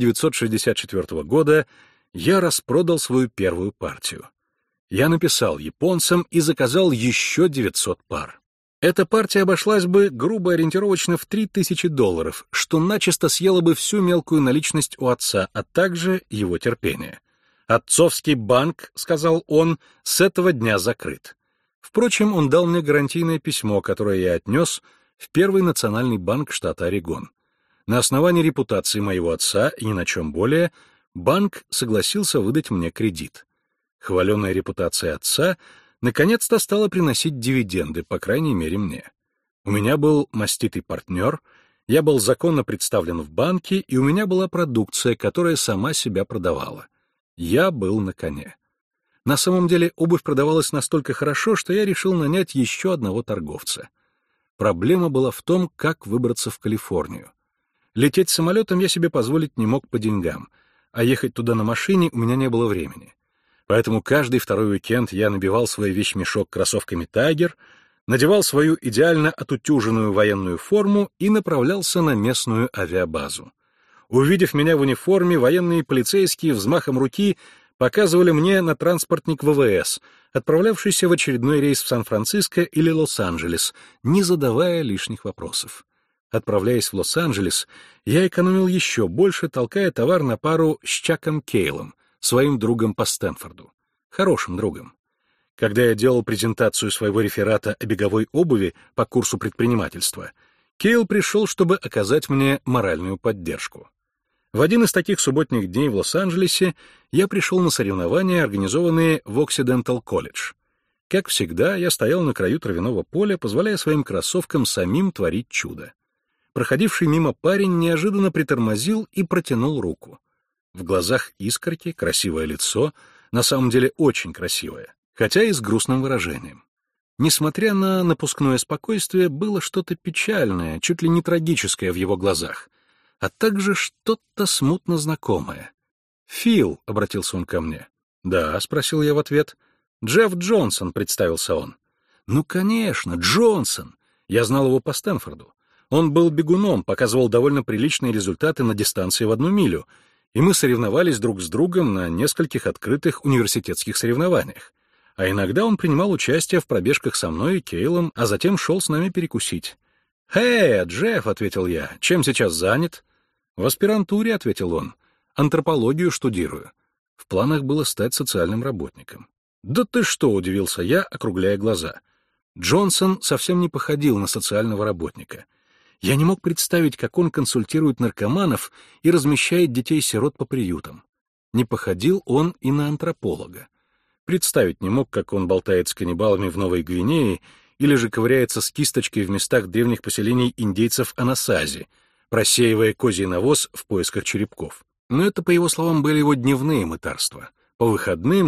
1964 года я распродал свою первую партию. Я написал японцам и заказал еще 900 пар. Эта партия обошлась бы грубо ориентировочно в $3000, что начисто съело бы всю мелкую наличность у отца, а также его терпение. «Отцовский банк, — сказал он, — с этого дня закрыт». Впрочем, он дал мне гарантийное письмо, которое я отнес в Первый национальный банк штата Орегон. На основании репутации моего отца и ни на чем более банк согласился выдать мне кредит. Хваленая репутация отца наконец-то стала приносить дивиденды, по крайней мере мне. У меня был маститый партнер, я был законно представлен в банке, и у меня была продукция, которая сама себя продавала. Я был на коне. На самом деле обувь продавалась настолько хорошо, что я решил нанять еще одного торговца. Проблема была в том, как выбраться в Калифорнию. Лететь самолетом я себе позволить не мог по деньгам, а ехать туда на машине у меня не было времени. Поэтому каждый второй уикенд я набивал свой вещмешок кроссовками «Тайгер», надевал свою идеально отутюженную военную форму и направлялся на местную авиабазу. Увидев меня в униформе, военные и полицейские взмахом руки показывали мне на транспортник ВВС, отправлявшийся в очередной рейс в Сан-Франциско или Лос-Анджелес, не задавая лишних вопросов. Отправляясь в Лос-Анджелес, я экономил еще больше, толкая товар на пару с Чаком Кейлом, своим другом по Стэнфорду. Хорошим другом. Когда я делал презентацию своего реферата о беговой обуви по курсу предпринимательства, Кейл пришел, чтобы оказать мне моральную поддержку. В один из таких субботних дней в Лос-Анджелесе я пришел на соревнования, организованные в Occidental College. Как всегда, я стоял на краю травяного поля, позволяя своим кроссовкам самим творить чудо. Проходивший мимо парень неожиданно притормозил и протянул руку. В глазах искорки, красивое лицо, на самом деле очень красивое, хотя и с грустным выражением. Несмотря на напускное спокойствие, было что-то печальное, чуть ли не трагическое в его глазах, а также что-то смутно знакомое. «Фил», — обратился он ко мне. «Да», — спросил я в ответ. «Джефф Джонсон», — представился он. «Ну, конечно, Джонсон! Я знал его по Стэнфорду. Он был бегуном, показывал довольно приличные результаты на дистанции в 1 милю, и мы соревновались друг с другом на нескольких открытых университетских соревнованиях. А иногда он принимал участие в пробежках со мной и Кейлом, а затем шел с нами перекусить. «Эй, Джефф», — ответил я, — «чем сейчас занят?» «В аспирантуре», — ответил он, — «антропологию штудирую». В планах было стать социальным работником. «Да ты что», — удивился я, округляя глаза. Джонсон совсем не походил на социального работника. Я не мог представить, как он консультирует наркоманов и размещает детей-сирот по приютам. Не походил он и на антрополога. Представить не мог, как он болтает с каннибалами в Новой Гвинее или же ковыряется с кисточкой в местах древних поселений индейцев Анасази, просеивая козий навоз в поисках черепков. Но это, по его словам, были его дневные мытарства. По выходным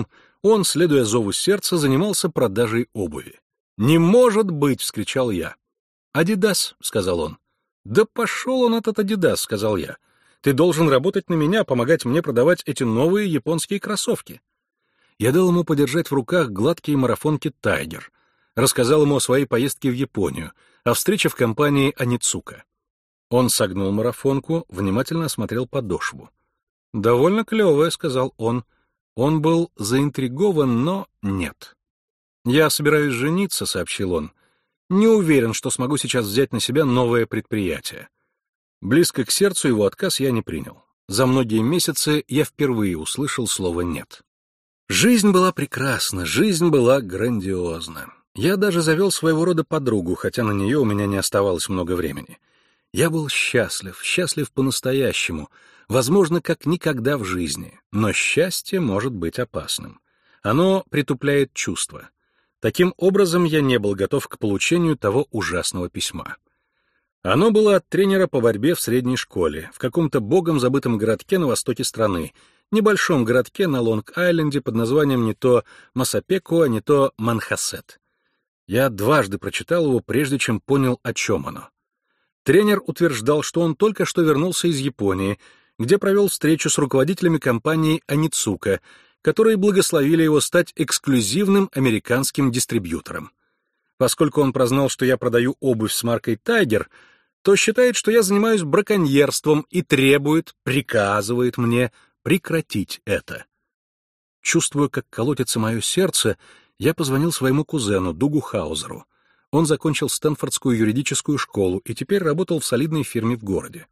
Он, следуя зову сердца, занимался продажей обуви. «Не может быть!» — вскричал я. «Адидас», — сказал он. «Да пошел он, этот Адидас», — сказал я. «Ты должен работать на меня, помогать мне продавать эти новые японские кроссовки». Я дал ему подержать в руках гладкие марафонки «Тайгер», рассказал ему о своей поездке в Японию, о встрече в компании «Аницука». Он согнул марафонку, внимательно осмотрел подошву. «Довольно клевая», — сказал он. Он был заинтригован, но нет. «Я собираюсь жениться», — сообщил он. «Не уверен, что смогу сейчас взять на себя новое предприятие». Близко к сердцу его отказ я не принял. За многие месяцы я впервые услышал слово «нет». Жизнь была прекрасна, жизнь была грандиозна. Я даже завел своего рода подругу, хотя на нее у меня не оставалось много времени. Я был счастлив, счастлив по-настоящему, возможно, как никогда в жизни, но счастье может быть опасным. Оно притупляет чувства. Таким образом, я не был готов к получению того ужасного письма. Оно было от тренера по борьбе в средней школе, в каком-то богом забытом городке на востоке страны, небольшом городке на Лонг-Айленде под названием не то Масапекуа, не то Манхассет. Я дважды прочитал его, прежде чем понял, о чем оно. Тренер утверждал, что он только что вернулся из Японии, где провел встречу с руководителями компании «Аницука», которые благословили его стать эксклюзивным американским дистрибьютором. Поскольку он прознал, что я продаю обувь с маркой «Тайгер», то считает, что я занимаюсь браконьерством и требует, приказывает мне прекратить это. Чувствуя, как колотится мое сердце, я позвонил своему кузену, Дугу Хаузеру. Он закончил Стэнфордскую юридическую школу и теперь работал в солидной фирме в городе.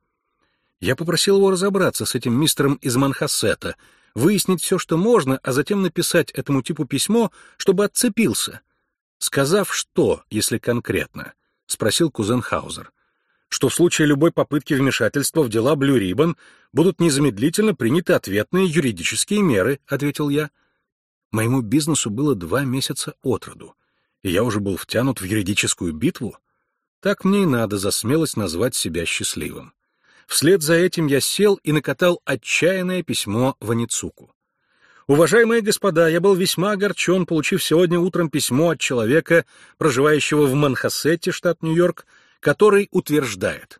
Я попросил его разобраться с этим мистером из Манхассета, выяснить все, что можно, а затем написать этому типу письмо, чтобы отцепился. «Сказав что, если конкретно?» — спросил кузен Хаузер. «Что в случае любой попытки вмешательства в дела Blue Ribbon будут незамедлительно приняты ответные юридические меры», — ответил я. Моему бизнесу было 2 месяца от роду, и я уже был втянут в юридическую битву. Так мне и надо за смелость назвать себя счастливым. Вслед за этим я сел и накатал отчаянное письмо в Аницуку. «Уважаемые господа, я был весьма огорчен, получив сегодня утром письмо от человека, проживающего в Манхассете, штат Нью-Йорк, который утверждает».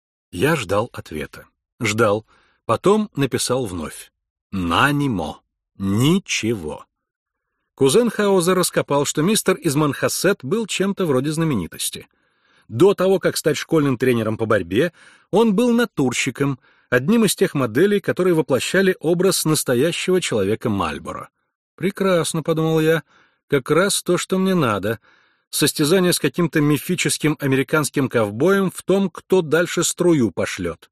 Я ждал ответа. Ждал. Потом написал вновь. «Нанимо. Ничего». Кузен Хаузер раскопал, что мистер из Манхассет был чем-то вроде знаменитости. До того, как стать школьным тренером по борьбе, он был натурщиком, одним из тех моделей, которые воплощали образ настоящего человека Мальборо. «Прекрасно», — подумал я, — «как раз то, что мне надо. Состязание с каким-то мифическим американским ковбоем в том, кто дальше струю пошлет».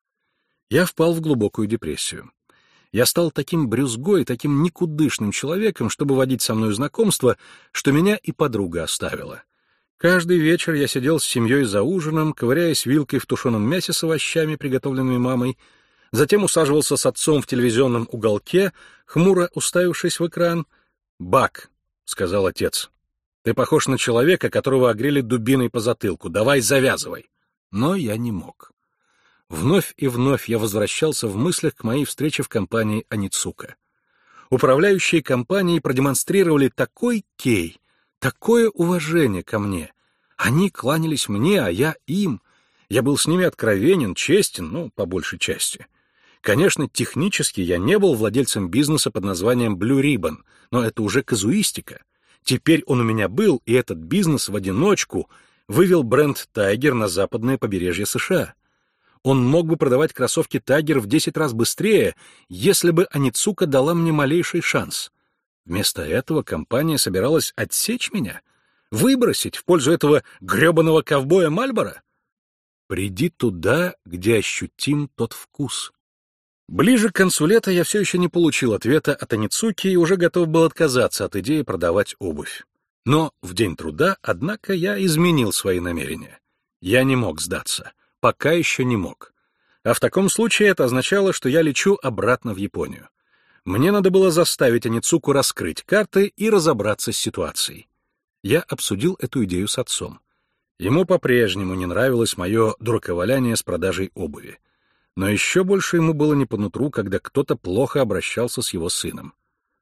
Я впал в глубокую депрессию. Я стал таким брюзгой, таким никудышным человеком, чтобы водить со мной знакомство, что меня и подруга оставила. Каждый вечер я сидел с семьей за ужином, ковыряясь вилкой в тушеном мясе с овощами, приготовленными мамой, затем усаживался с отцом в телевизионном уголке, хмуро уставившись в экран. «Бак», — сказал отец, — «ты похож на человека, которого огрели дубиной по затылку. Давай завязывай». Но я не мог. Вновь и вновь я возвращался в мыслях к моей встрече в компании «Аницука». Управляющие компанией продемонстрировали такой кей, такое уважение ко мне. Они кланялись мне, а я им. Я был с ними откровенен, честен, по большей части. Конечно, технически я не был владельцем бизнеса под названием Blue Ribbon, но это уже казуистика. Теперь он у меня был, и этот бизнес в одиночку вывел бренд «Тайгер» на западное побережье США. Он мог бы продавать кроссовки «Тайгер» в 10 раз быстрее, если бы Аницука дала мне малейший шанс. Вместо этого компания собиралась отсечь меня, выбросить в пользу этого гребаного ковбоя Мальборо. Приди туда, где ощутим тот вкус. Ближе к концу лета я все еще не получил ответа от Аницуки и уже готов был отказаться от идеи продавать обувь. Но в день труда, однако, я изменил свои намерения. Я не мог сдаться. Пока еще не мог. А в таком случае это означало, что я лечу обратно в Японию. Мне надо было заставить Аницуку раскрыть карты и разобраться с ситуацией. Я обсудил эту идею с отцом. Ему по-прежнему не нравилось мое дураковаляние с продажей обуви. Но еще больше ему было не по нутру, когда кто-то плохо обращался с его сыном.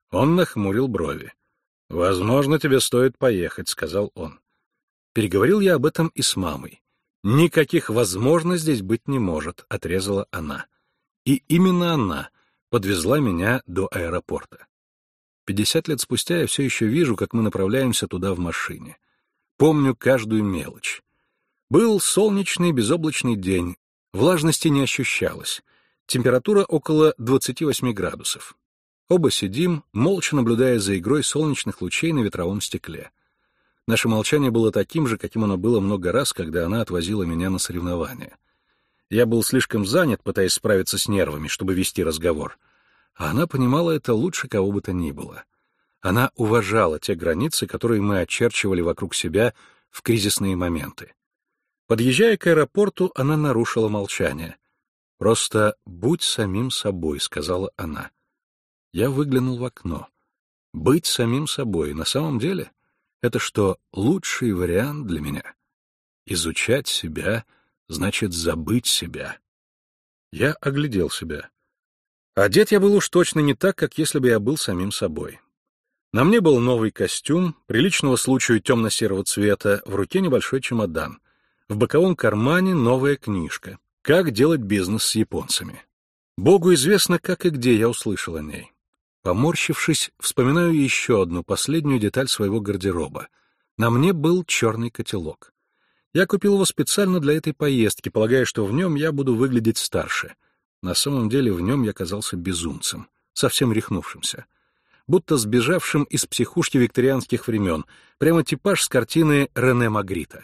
Он нахмурил брови. «Возможно, тебе стоит поехать», — сказал он. Переговорил я об этом и с мамой. «Никаких «возможно» здесь быть не может», — отрезала она. И именно она подвезла меня до аэропорта. 50 лет спустя я все еще вижу, как мы направляемся туда в машине. Помню каждую мелочь. Был солнечный безоблачный день, влажности не ощущалось. Температура около 28 градусов. Оба сидим, молча наблюдая за игрой солнечных лучей на ветровом стекле. Наше молчание было таким же, каким оно было много раз, когда она отвозила меня на соревнования. Я был слишком занят, пытаясь справиться с нервами, чтобы вести разговор. А она понимала это лучше кого бы то ни было. Она уважала те границы, которые мы очерчивали вокруг себя в кризисные моменты. Подъезжая к аэропорту, она нарушила молчание. «Просто будь самим собой», — сказала она. Я выглянул в окно. Быть самим собой на самом деле — это что, лучший вариант для меня? Изучать себя значит забыть себя. Я оглядел себя. Одет я был уж точно не так, как если бы я был самим собой. На мне был новый костюм, приличного случаю темно-серого цвета, в руке небольшой чемодан. В боковом кармане новая книжка «Как делать бизнес с японцами». Богу известно, как и где я услышал о ней. Поморщившись, вспоминаю еще одну последнюю деталь своего гардероба. На мне был черный котелок. Я купил его специально для этой поездки, полагая, что в нем я буду выглядеть старше. На самом деле в нем я казался безумцем, совсем рехнувшимся. Будто сбежавшим из психушки викторианских времен, прямо типаж с картины Рене Магрита.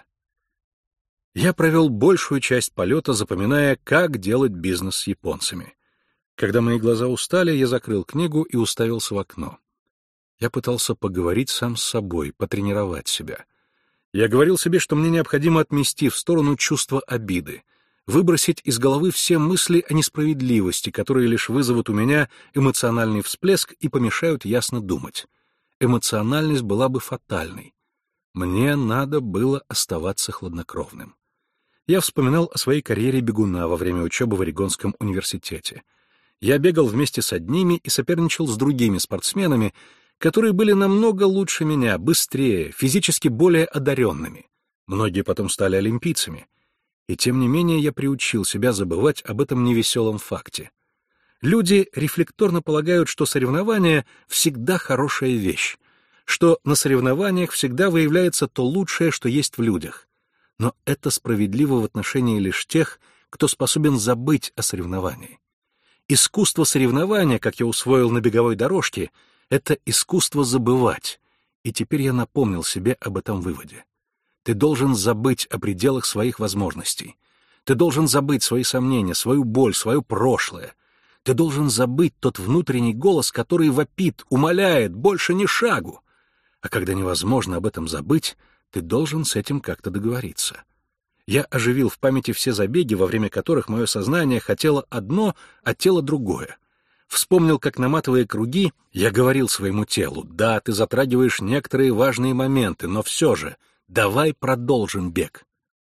Я провел большую часть полета, запоминая, как делать бизнес с японцами. Когда мои глаза устали, я закрыл книгу и уставился в окно. Я пытался поговорить сам с собой, потренировать себя. Я говорил себе, что мне необходимо отмести в сторону чувство обиды, выбросить из головы все мысли о несправедливости, которые лишь вызовут у меня эмоциональный всплеск и помешают ясно думать. Эмоциональность была бы фатальной. Мне надо было оставаться хладнокровным. Я вспоминал о своей карьере бегуна во время учебы в Орегонском университете. Я бегал вместе с одними и соперничал с другими спортсменами, которые были намного лучше меня, быстрее, физически более одаренными. Многие потом стали олимпийцами. И тем не менее я приучил себя забывать об этом невеселом факте. Люди рефлекторно полагают, что соревнования всегда хорошая вещь, что на соревнованиях всегда выявляется то лучшее, что есть в людях. Но это справедливо в отношении лишь тех, кто способен забыть о соревновании. Искусство соревнования, как я усвоил на беговой дорожке, это искусство забывать. И теперь я напомнил себе об этом выводе. Ты должен забыть о пределах своих возможностей. Ты должен забыть свои сомнения, свою боль, свое прошлое. Ты должен забыть тот внутренний голос, который вопит, умоляет, больше ни шагу. А когда невозможно об этом забыть, ты должен с этим как-то договориться. Я оживил в памяти все забеги, во время которых мое сознание хотело одно, а тело другое. Вспомнил, как, наматывая круги, я говорил своему телу: «Да, ты затрагиваешь некоторые важные моменты, но все же давай продолжим бег».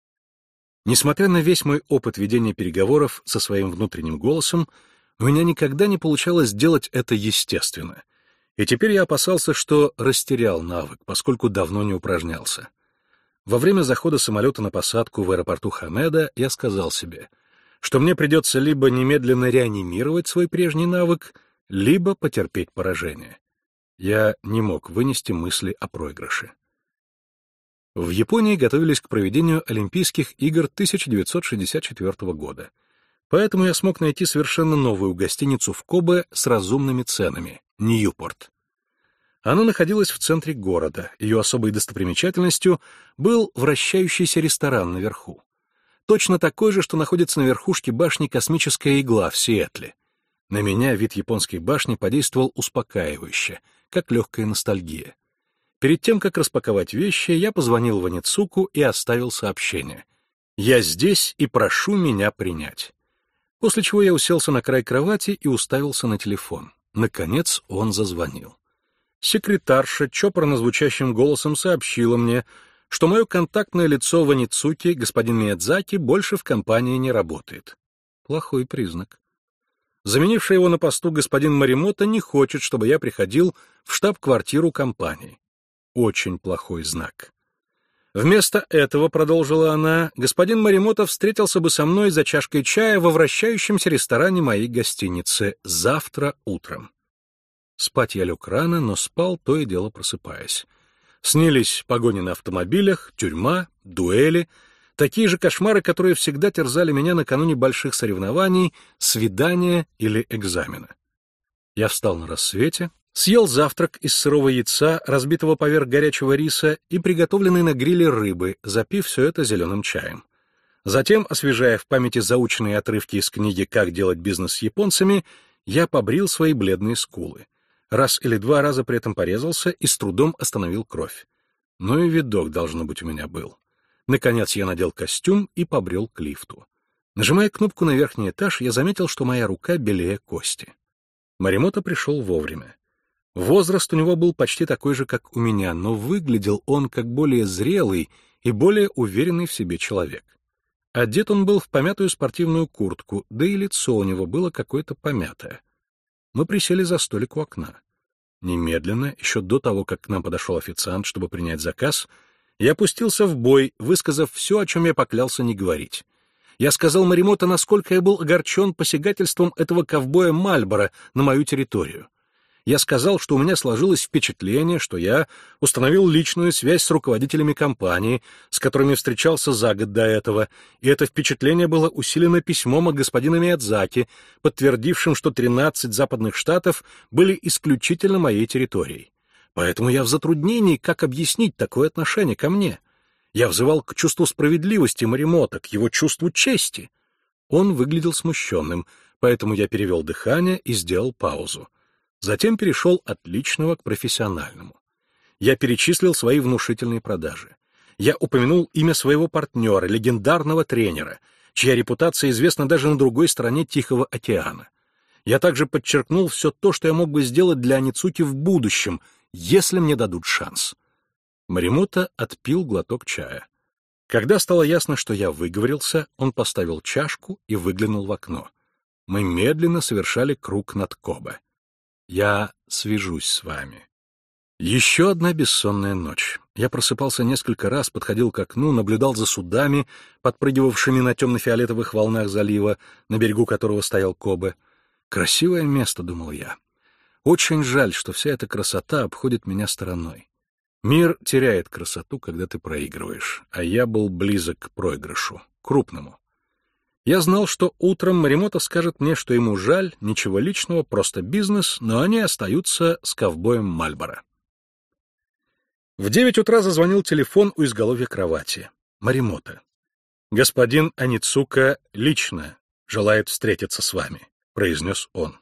Несмотря на весь мой опыт ведения переговоров со своим внутренним голосом, у меня никогда не получалось делать это естественно. И теперь я опасался, что растерял навык, поскольку давно не упражнялся. Во время захода самолета на посадку в аэропорту Ханеда я сказал себе, что мне придется либо немедленно реанимировать свой прежний навык, либо потерпеть поражение. Я не мог вынести мысли о проигрыше. В Японии готовились к проведению Олимпийских игр 1964 года, поэтому я смог найти совершенно новую гостиницу в Кобе с разумными ценами — Ньюпорт. Она находилась в центре города, ее особой достопримечательностью был вращающийся ресторан наверху. Точно такой же, что находится на верхушке башни «Космическая игла» в Сиэтле. На меня вид японской башни подействовал успокаивающе, как легкая ностальгия. Перед тем, как распаковать вещи, я позвонил Ваницуку и оставил сообщение. «Я здесь и прошу меня принять». После чего я уселся на край кровати и уставился на телефон. Наконец он зазвонил. Секретарша чопорно звучащим голосом сообщила мне, что мое контактное лицо Ваницуки, господин Миядзаки, больше в компании не работает. Плохой признак. Заменивший его на посту господин Моримото не хочет, чтобы я приходил в штаб-квартиру компании. Очень плохой знак. Вместо этого, продолжила она, господин Моримото встретился бы со мной за чашкой чая во вращающемся ресторане моей гостиницы завтра утром. Спать я лег рано, но спал, то и дело просыпаясь. Снились погони на автомобилях, тюрьма, дуэли, такие же кошмары, которые всегда терзали меня накануне больших соревнований, свидания или экзамена. Я встал на рассвете, съел завтрак из сырого яйца, разбитого поверх горячего риса и приготовленной на гриле рыбы, запив все это зеленым чаем. Затем, освежая в памяти заученные отрывки из книги «Как делать бизнес с японцами», я побрил свои бледные скулы. Раз или два раза при этом порезался и с трудом остановил кровь. Ну и видок, должно быть, у меня был. Наконец я надел костюм и побрел к лифту. Нажимая кнопку на верхний этаж, я заметил, что моя рука белее кости. Моримото пришел вовремя. Возраст у него был почти такой же, как у меня, но выглядел он как более зрелый и более уверенный в себе человек. Одет он был в помятую спортивную куртку, да и лицо у него было какое-то помятое. Мы присели за столик у окна. Немедленно, еще до того, как к нам подошел официант, чтобы принять заказ, я пустился в бой, высказав все, о чем я поклялся не говорить. Я сказал Моримото, насколько я был огорчен посягательством этого ковбоя Мальборо на мою территорию. Я сказал, что у меня сложилось впечатление, что я установил личную связь с руководителями компании, с которыми встречался за год до этого, и это впечатление было усилено письмом от господина Миядзаки, подтвердившим, что 13 западных штатов были исключительно моей территорией. Поэтому я в затруднении, как объяснить такое отношение ко мне. Я взывал к чувству справедливости Моримото, к его чувству чести. Он выглядел смущенным, поэтому я перевел дыхание и сделал паузу. Затем перешел от личного к профессиональному. Я перечислил свои внушительные продажи. Я упомянул имя своего партнера, легендарного тренера, чья репутация известна даже на другой стороне Тихого океана. Я также подчеркнул все то, что я мог бы сделать для Аницуки в будущем, если мне дадут шанс. Моримото отпил глоток чая. Когда стало ясно, что я выговорился, он поставил чашку и выглянул в окно. Мы медленно совершали круг над Кобе. Я свяжусь с вами. Еще одна бессонная ночь. Я просыпался несколько раз, подходил к окну, наблюдал за судами, подпрыгивавшими на темно-фиолетовых волнах залива, на берегу которого стоял Кобе. Красивое место, думал я. Очень жаль, что вся эта красота обходит меня стороной. Мир теряет красоту, когда ты проигрываешь, а я был близок к проигрышу, крупному. Я знал, что утром Моримото скажет мне, что ему жаль, ничего личного, просто бизнес, но они остаются с ковбоем Мальборо. В 9 утра зазвонил телефон у изголовья кровати. Моримото. «Господин Аницука лично желает встретиться с вами», — произнес он.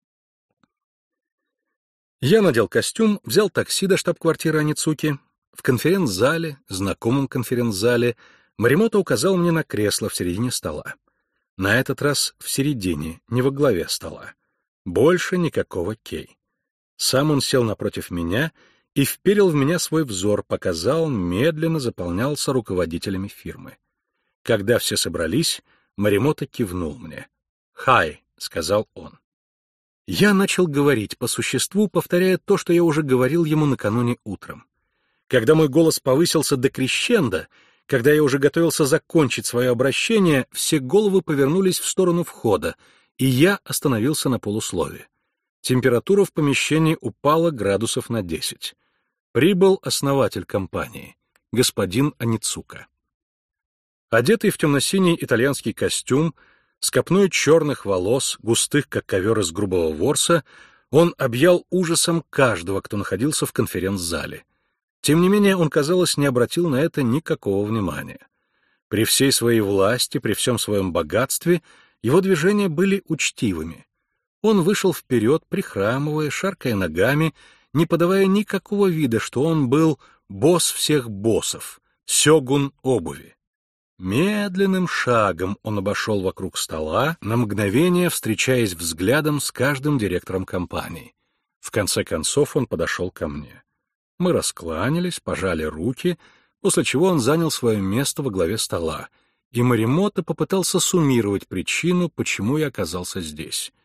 Я надел костюм, взял такси до штаб-квартиры Аницуки. В конференц-зале, знакомом конференц-зале, Моримото указал мне на кресло в середине стола. На этот раз в середине, не во главе стола. Больше никакого кей. Сам он сел напротив меня и вперил в меня свой взор, пока зал медленно заполнялся руководителями фирмы. Когда все собрались, Моримото кивнул мне. «Хай», — сказал он. Я начал говорить по существу, повторяя то, что я уже говорил ему накануне утром. Когда мой голос повысился до крещендо, когда я уже готовился закончить свое обращение, все головы повернулись в сторону входа, и я остановился на полуслове. Температура в помещении упала градусов на 10. Прибыл основатель компании, господин Аницука. Одетый в темно-синий итальянский костюм, с копной черных волос, густых, как ковер из грубого ворса, он объял ужасом каждого, кто находился в конференц-зале. Тем не менее, он, казалось, не обратил на это никакого внимания. При всей своей власти, при всем своем богатстве, его движения были учтивыми. Он вышел вперед, прихрамывая, шаркая ногами, не подавая никакого вида, что он был босс всех боссов, сёгун обуви. Медленным шагом он обошел вокруг стола, на мгновение встречаясь взглядом с каждым директором компании. В конце концов он подошел ко мне. Мы раскланялись, пожали руки, после чего он занял свое место во главе стола, и Моримото попытался суммировать причину, почему я оказался здесь.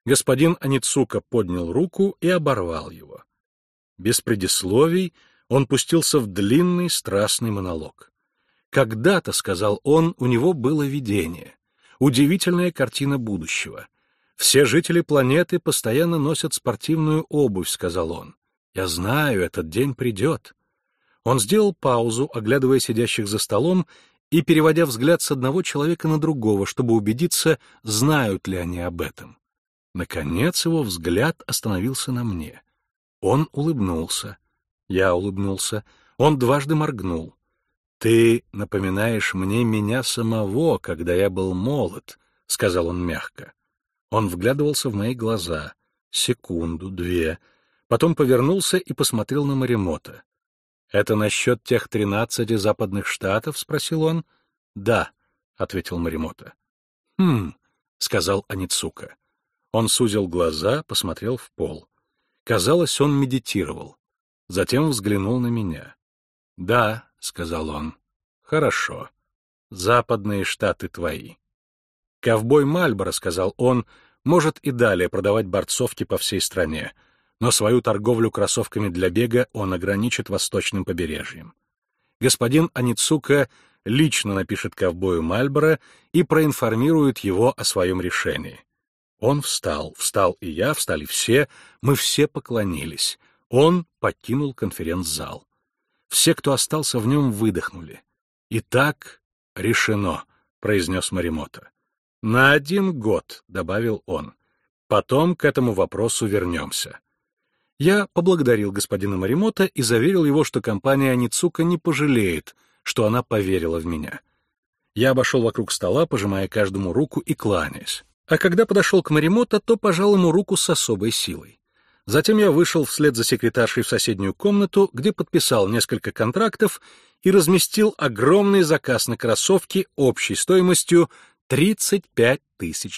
Господин Аницука поднял руку и оборвал его. Без предисловий он пустился в длинный страстный монолог. «Когда-то, — сказал он, — у него было видение, удивительная картина будущего. Все жители планеты постоянно носят спортивную обувь, — сказал он. Я знаю, этот день придет». Он сделал паузу, оглядывая сидящих за столом и переводя взгляд с одного человека на другого, чтобы убедиться, знают ли они об этом. Наконец его взгляд остановился на мне. Он улыбнулся. Я улыбнулся. Он дважды моргнул. «Ты напоминаешь мне меня самого, когда я был молод», — сказал он мягко. Он вглядывался в мои глаза. Секунду, две. Потом повернулся и посмотрел на Моримота. «Это насчет тех 13 западных штатов?» — спросил он. «Да», — ответил Моримота. «Хм», — сказал Аницука. Он сузил глаза, посмотрел в пол. Казалось, он медитировал. Затем взглянул на меня. «Да», — сказал он, — «хорошо. Западные штаты твои». «Ковбой Мальборо», — сказал он, — «может и далее продавать борцовки по всей стране, но свою торговлю кроссовками для бега он ограничит восточным побережьем. Господин Аницука лично напишет ковбою Мальборо и проинформирует его о своем решении». Он встал и я, встали все, мы все поклонились. Он покинул конференц-зал. Все, кто остался в нем, выдохнули. «Итак, решено», — произнес Моримота. «На 1 год», — добавил он. «Потом к этому вопросу вернемся». Я поблагодарил господина Моримота и заверил его, что компания Аницука не пожалеет, что она поверила в меня. Я обошел вокруг стола, пожимая каждому руку и кланяясь. А когда подошел к Моримота, то пожал ему руку с особой силой. Затем я вышел вслед за секретаршей в соседнюю комнату, где подписал несколько контрактов и разместил огромный заказ на кроссовки общей стоимостью $35 тысяч.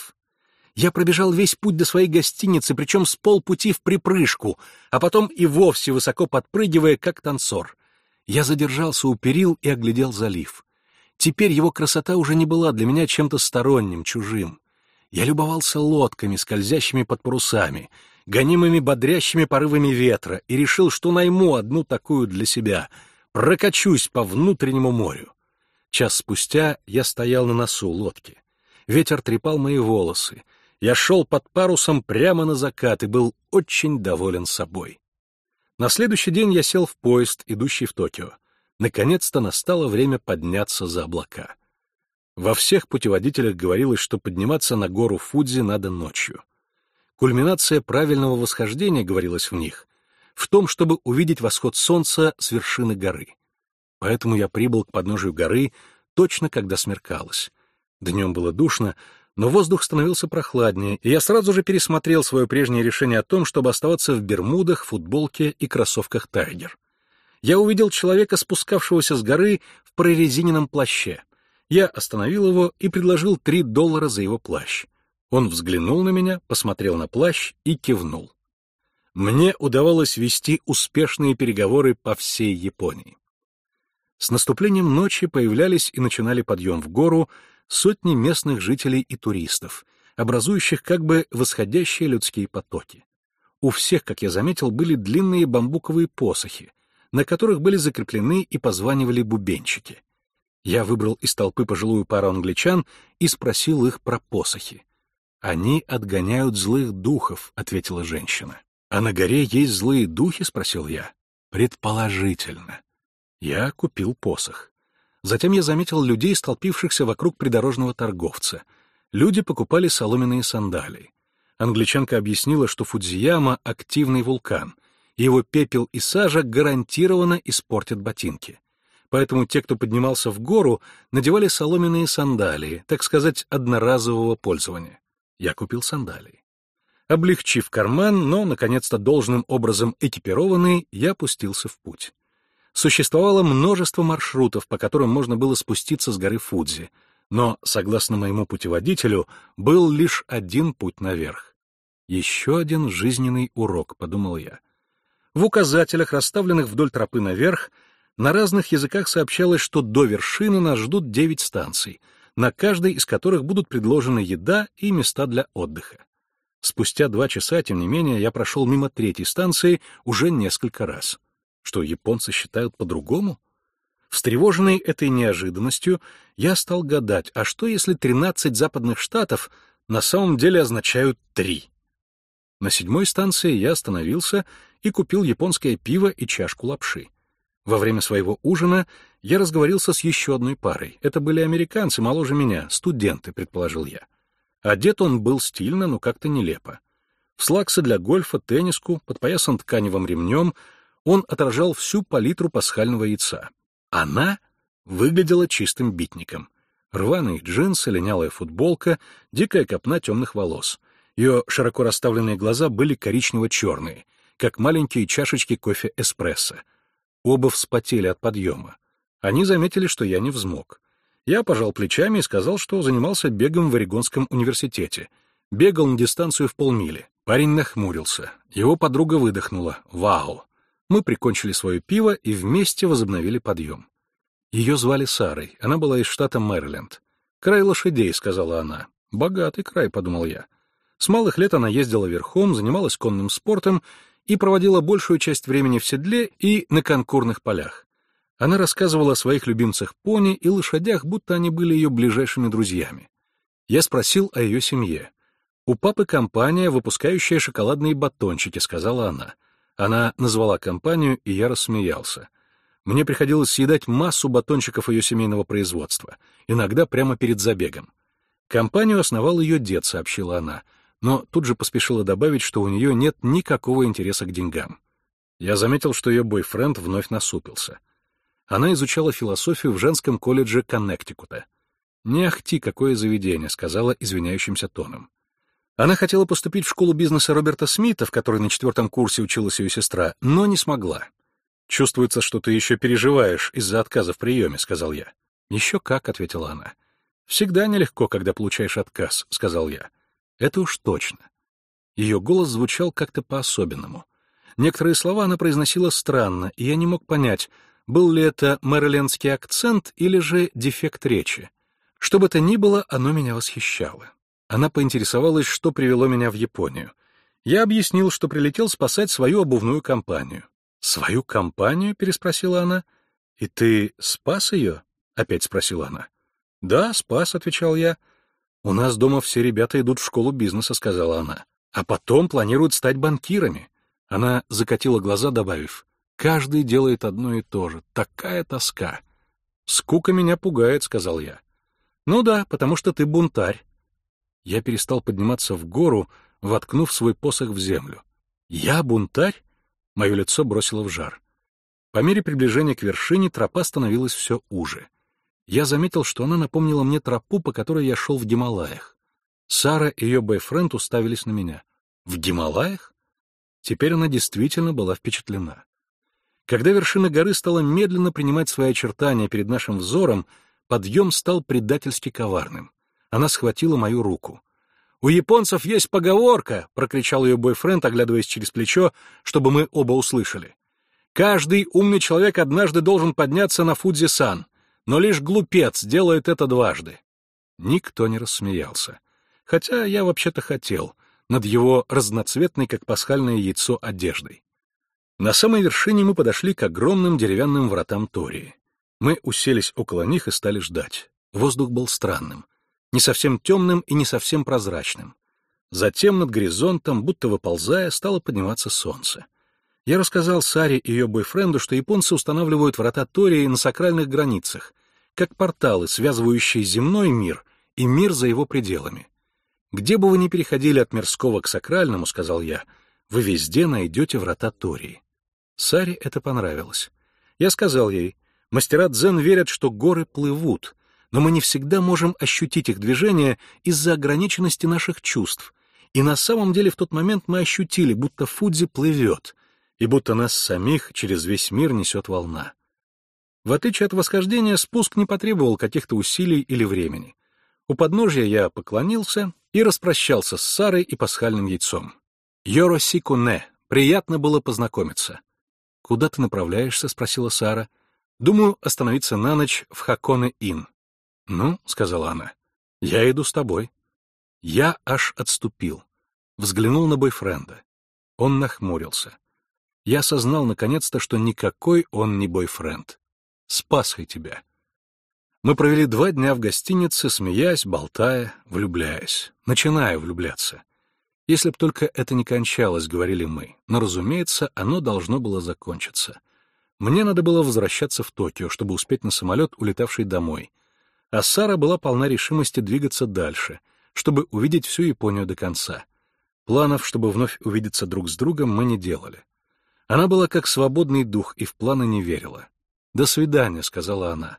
Я пробежал весь путь до своей гостиницы, причем с полпути вприпрыжку, а потом и вовсе высоко подпрыгивая, как танцор. Я задержался у перил и оглядел залив. Теперь его красота уже не была для меня чем-то сторонним, чужим. Я любовался лодками, скользящими под парусами, гонимыми бодрящими порывами ветра, и решил, что найму одну такую для себя, прокачусь по внутреннему морю. Час спустя я стоял на носу лодки. Ветер трепал мои волосы. Я шел под парусом прямо на закат и был очень доволен собой. На следующий день я сел в поезд, идущий в Токио. Наконец-то настало время подняться за облака. Во всех путеводителях говорилось, что подниматься на гору Фудзи надо ночью. Кульминация правильного восхождения, говорилось в них, в том, чтобы увидеть восход солнца с вершины горы. Поэтому я прибыл к подножию горы точно когда смеркалось. Днем было душно, но воздух становился прохладнее, и я сразу же пересмотрел свое прежнее решение о том, чтобы оставаться в бермудах, футболке и кроссовках «Тайгер». Я увидел человека, спускавшегося с горы в прорезиненном плаще. Я остановил его и предложил $3 за его плащ. Он взглянул на меня, посмотрел на плащ и кивнул. Мне удавалось вести успешные переговоры по всей Японии. С наступлением ночи появлялись и начинали подъем в гору сотни местных жителей и туристов, образующих как бы восходящие людские потоки. У всех, как я заметил, были длинные бамбуковые посохи, на которых были закреплены и позванивали бубенчики. Я выбрал из толпы пожилую пару англичан и спросил их про посохи. «Они отгоняют злых духов», — ответила женщина. «А на горе есть злые духи?» — спросил я. «Предположительно». Я купил посох. Затем я заметил людей, столпившихся вокруг придорожного торговца. Люди покупали соломенные сандалии. Англичанка объяснила, что Фудзияма — активный вулкан, и его пепел и сажа гарантированно испортят ботинки. Поэтому те, кто поднимался в гору, надевали соломенные сандалии, так сказать, одноразового пользования. Я купил сандалии. Облегчив карман, но, наконец-то, должным образом экипированный, я пустился в путь. Существовало множество маршрутов, по которым можно было спуститься с горы Фудзи, но, согласно моему путеводителю, был лишь один путь наверх. «Еще один жизненный урок», — подумал я. В указателях, расставленных вдоль тропы наверх, на разных языках сообщалось, что до вершины нас ждут 9 станций, на каждой из которых будут предложены еда и места для отдыха. Спустя 2 часа, тем не менее, я прошел мимо 3-й станции уже несколько раз. Что, японцы считают по-другому? Встревоженный этой неожиданностью, я стал гадать, а что если 13 западных штатов на самом деле означают 3? На 7-й станции я остановился и купил японское пиво и чашку лапши. Во время своего ужина я разговорился с еще одной парой. Это были американцы, моложе меня, студенты, предположил я. Одет он был стильно, но как-то нелепо. В слаксы для гольфа, тенниску, подпоясан тканевым ремнем, он отражал всю палитру пасхального яйца. Она выглядела чистым битником. Рваные джинсы, линялая футболка, дикая копна темных волос. Ее широко расставленные глаза были коричнево-черные, как маленькие чашечки кофе-эспрессо. Оба вспотели от подъема. Они заметили, что я не взмок. Я пожал плечами и сказал, что занимался бегом в Орегонском университете. Бегал на дистанцию в полмили. Парень нахмурился. Его подруга выдохнула. «Вау!» Мы прикончили свое пиво и вместе возобновили подъем. Ее звали Сарой. Она была из штата Мэриленд. «Край лошадей», — сказала она. «Богатый край», — подумал я. С малых лет она ездила верхом, занималась конным спортом и проводила большую часть времени в седле и на конкурных полях. Она рассказывала о своих любимцах пони и лошадях, будто они были ее ближайшими друзьями. Я спросил о ее семье. «У папы компания, выпускающая шоколадные батончики», — сказала она. Она назвала компанию, и я рассмеялся. Мне приходилось съедать массу батончиков ее семейного производства, иногда прямо перед забегом. Компанию основал ее дед, сообщила она, но тут же поспешила добавить, что у нее нет никакого интереса к деньгам. Я заметил, что ее бойфренд вновь насупился. Она изучала философию в женском колледже Коннектикута. «Не ахти, какое заведение», — сказала извиняющимся тоном. Она хотела поступить в школу бизнеса Роберта Смита, в которой на 4-м курсе училась ее сестра, но не смогла. «Чувствуется, что ты еще переживаешь из-за отказа в приеме», — сказал я. «Еще как», — ответила она. «Всегда нелегко, когда получаешь отказ», — сказал я. «Это уж точно». Ее голос звучал как-то по-особенному. Некоторые слова она произносила странно, и я не мог понять, был ли это мэрилендский акцент или же дефект речи. Что бы то ни было, оно меня восхищало. Она поинтересовалась, что привело меня в Японию. Я объяснил, что прилетел спасать свою обувную компанию. «Свою компанию?» — переспросила она. «И ты спас ее?» — опять спросила она. «Да, спас», — отвечал я. «У нас дома все ребята идут в школу бизнеса», — сказала она. «А потом планируют стать банкирами». Она закатила глаза, добавив, «Каждый делает одно и то же. Такая тоска». «Скука меня пугает», — сказал я. «Ну да, потому что ты бунтарь». Я перестал подниматься в гору, воткнув свой посох в землю. «Я бунтарь?» Мое лицо бросило в жар. По мере приближения к вершине тропа становилась все уже. Я заметил, что она напомнила мне тропу, по которой я шел в Гималаях. Сара и ее бойфренд уставились на меня. В Гималаях? Теперь она действительно была впечатлена. Когда вершина горы стала медленно принимать свои очертания перед нашим взором, подъем стал предательски коварным. Она схватила мою руку. «У японцев есть поговорка!» — прокричал ее бойфренд, оглядываясь через плечо, чтобы мы оба услышали. «Каждый умный человек однажды должен подняться на Фудзи-сан, но лишь глупец делает это дважды». Никто не рассмеялся. Хотя я вообще-то хотел, над его разноцветной, как пасхальное яйцо, одеждой. На самой вершине мы подошли к огромным деревянным вратам Тории. Мы уселись около них и стали ждать. Воздух был странным, не совсем темным и не совсем прозрачным. Затем над горизонтом, будто выползая, стало подниматься солнце. Я рассказал Саре и ее бойфренду, что японцы устанавливают врата Тории на сакральных границах, как порталы, связывающие земной мир и мир за его пределами. «Где бы вы ни переходили от мирского к сакральному, — сказал я, — вы везде найдете врата Тории». Саре это понравилось. Я сказал ей, мастера дзен верят, что горы плывут, но мы не всегда можем ощутить их движение из-за ограниченности наших чувств, и на самом деле в тот момент мы ощутили, будто Фудзи плывет, и будто нас самих через весь мир несет волна. В отличие от восхождения, спуск не потребовал каких-то усилий или времени. У подножья я поклонился и распрощался с Сарой и пасхальным яйцом. «Йоросику не, приятно было познакомиться». «Куда ты направляешься?» — спросила Сара. «Думаю, остановиться на ночь в Хаконе-Ин». «Ну», — сказала она, — «я иду с тобой». Я аж отступил. Взглянул на бойфренда. Он нахмурился. Я осознал наконец-то, что никакой он не бойфренд. С Пасхой тебя. Мы провели 2 дня в гостинице, смеясь, болтая, влюбляясь. Начиная влюбляться. Если б только это не кончалось, говорили мы, но, разумеется, оно должно было закончиться. Мне надо было возвращаться в Токио, чтобы успеть на самолет, улетавший домой. А Сара была полна решимости двигаться дальше, чтобы увидеть всю Японию до конца. Планов, чтобы вновь увидеться друг с другом, мы не делали. Она была как свободный дух и в планы не верила. «До свидания», — сказала она.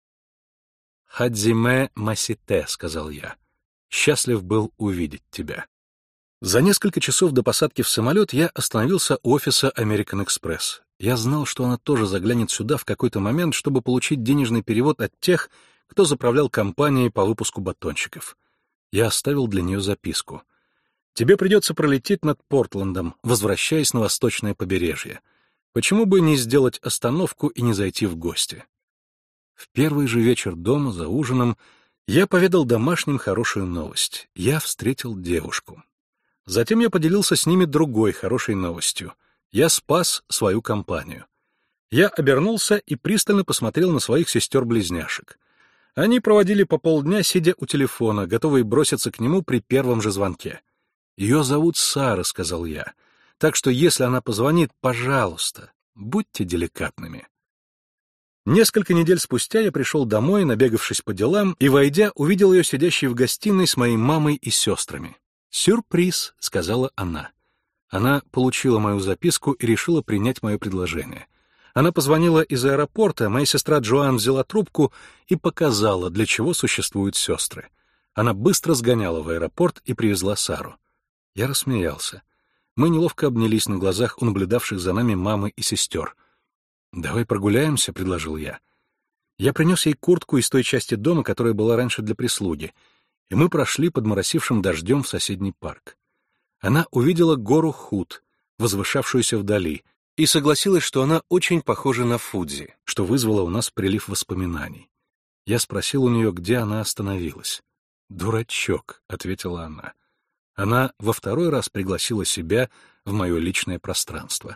«Хадзиме масите», — сказал я. «Счастлив был увидеть тебя». За несколько часов до посадки в самолет я остановился у офиса American Express. Я знал, что она тоже заглянет сюда в какой-то момент, чтобы получить денежный перевод от тех, кто заправлял компанией по выпуску батончиков. Я оставил для нее записку. «Тебе придется пролететь над Портландом, возвращаясь на восточное побережье. Почему бы не сделать остановку и не зайти в гости?» В первый же вечер дома, за ужином, я поведал домашним хорошую новость. Я встретил девушку. Затем я поделился с ними другой хорошей новостью. Я спас свою компанию. Я обернулся и пристально посмотрел на своих сестер-близняшек. Они проводили по полдня, сидя у телефона, готовые броситься к нему при первом же звонке. «Ее зовут Сара», — сказал я. «Так что, если она позвонит, пожалуйста, будьте деликатными». Несколько недель спустя я пришел домой, набегавшись по делам, и, войдя, увидел ее сидящей в гостиной с моей мамой и сестрами. «Сюрприз», — сказала она. Она получила мою записку и решила принять мое предложение. Она позвонила из аэропорта, моя сестра Джоан взяла трубку и показала, для чего существуют сестры. Она быстро сгоняла в аэропорт и привезла Сару. Я рассмеялся. Мы неловко обнялись на глазах у наблюдавших за нами мамы и сестер. «Давай прогуляемся», — предложил я. Я принес ей куртку из той части дома, которая была раньше для прислуги, и мы прошли под моросившим дождем в соседний парк. Она увидела гору Худ, возвышавшуюся вдали, и согласилась, что она очень похожа на Фудзи, что вызвало у нас прилив воспоминаний. Я спросил у нее, где она остановилась. «Дурачок», — ответила она. Она во второй раз пригласила себя в мое личное пространство.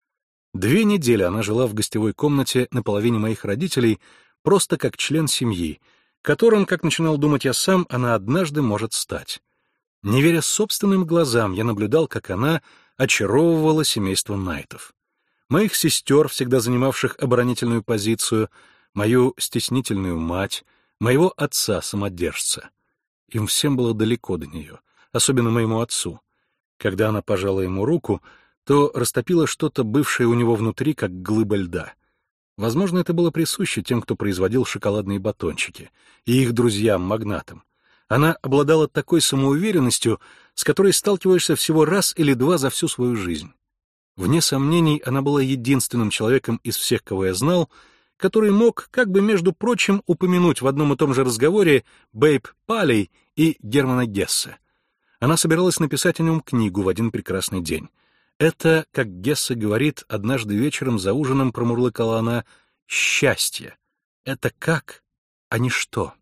2 недели она жила в гостевой комнате на половине моих родителей, просто как член семьи, которым, как начинал думать я сам, она однажды может стать. Не веря собственным глазам, я наблюдал, как она очаровывала семейство Найтов. Моих сестер, всегда занимавших оборонительную позицию, мою стеснительную мать, моего отца-самодержца. Им всем было далеко до нее, особенно моему отцу. Когда она пожала ему руку, то растопило что-то, бывшее у него внутри, как глыба льда. Возможно, это было присуще тем, кто производил шоколадные батончики, и их друзьям-магнатам. Она обладала такой самоуверенностью, с которой сталкиваешься всего раз или два за всю свою жизнь. Вне сомнений, она была единственным человеком из всех, кого я знал, который мог, как бы между прочим, упомянуть в одном и том же разговоре Бэйб Палей и Германа Гессе. Она собиралась написать о нем книгу в один прекрасный день. Это, как Гессе говорит, однажды вечером за ужином промурлыкала она, «счастье. Это как, а не что».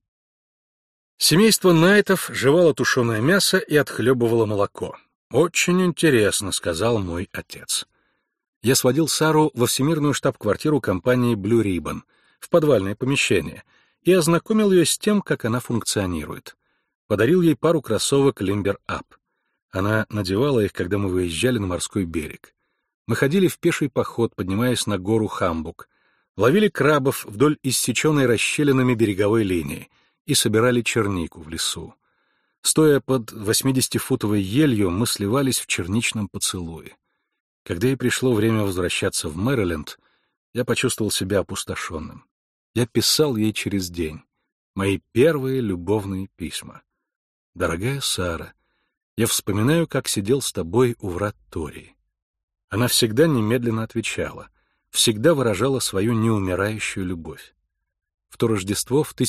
Семейство Найтов жевало тушеное мясо и отхлебывало молоко. «Очень интересно», — сказал мой отец. Я сводил Сару во всемирную штаб-квартиру компании Blue Ribbon, в подвальное помещение, и ознакомил ее с тем, как она функционирует. Подарил ей пару кроссовок Limber Up. Она надевала их, когда мы выезжали на морской берег. Мы ходили в пеший поход, поднимаясь на гору Хамбук, ловили крабов вдоль иссеченной расщелинами береговой линии и собирали чернику в лесу. Стоя под 80-футовой елью, мы сливались в черничном поцелуе. Когда ей пришло время возвращаться в Мэриленд, я почувствовал себя опустошенным. Я писал ей через день. Мои первые любовные письма. «Дорогая Сара, я вспоминаю, как сидел с тобой у врат Тории». Она всегда немедленно отвечала, всегда выражала свою неумирающую любовь. В то Рождество в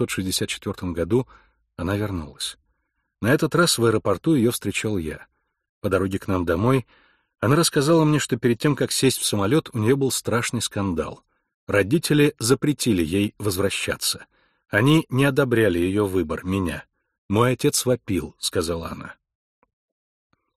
1964 году она вернулась. На этот раз в аэропорту ее встречал я. По дороге к нам домой она рассказала мне, что перед тем, как сесть в самолет, у нее был страшный скандал. Родители запретили ей возвращаться. Они не одобряли ее выбор, меня. «Мой отец вопил», — сказала она.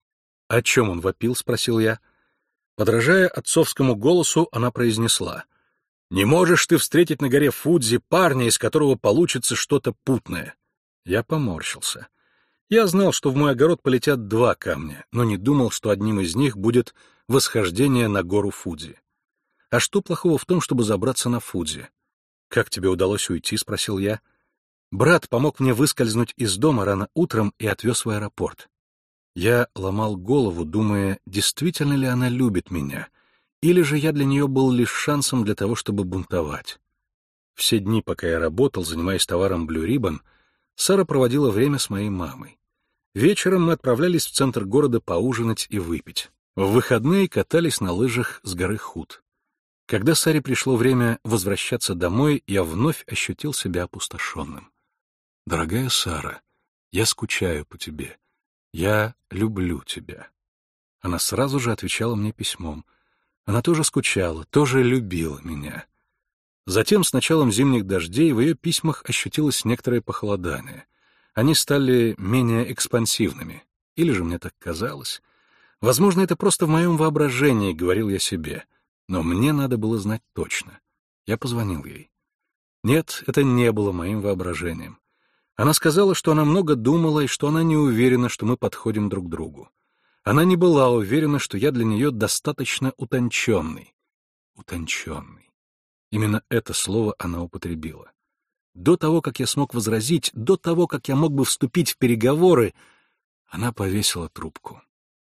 «О чем он вопил?» — спросил я. Подражая отцовскому голосу, она произнесла: «Не можешь ты встретить на горе Фудзи парня, из которого получится что-то путное». Я поморщился. Я знал, что в мой огород полетят 2 камня, но не думал, что одним из них будет восхождение на гору Фудзи. А что плохого в том, чтобы забраться на Фудзи? «Как тебе удалось уйти?» — спросил я. Брат помог мне выскользнуть из дома рано утром и отвез в аэропорт. Я ломал голову, думая, действительно ли она любит меня, или же я для нее был лишь шансом для того, чтобы бунтовать. Все дни, пока я работал, занимаясь товаром Blue Ribbon, Сара проводила время с моей мамой. Вечером мы отправлялись в центр города поужинать и выпить. В выходные катались на лыжах с горы Худ. Когда Саре пришло время возвращаться домой, я вновь ощутил себя опустошенным. «Дорогая Сара, я скучаю по тебе. Я люблю тебя». Она сразу же отвечала мне письмом. Она тоже скучала, тоже любила меня. Затем, с началом зимних дождей, в ее письмах ощутилось некоторое похолодание. Они стали менее экспансивными. Или же мне так казалось. Возможно, это просто в моем воображении, говорил я себе. Но мне надо было знать точно. Я позвонил ей. Нет, это не было моим воображением. Она сказала, что она много думала и что она не уверена, что мы подходим друг другу. Она не была уверена, что я для нее достаточно утонченный. Утонченный. Именно это слово она употребила. До того, как я смог возразить, до того, как я мог бы вступить в переговоры, она повесила трубку.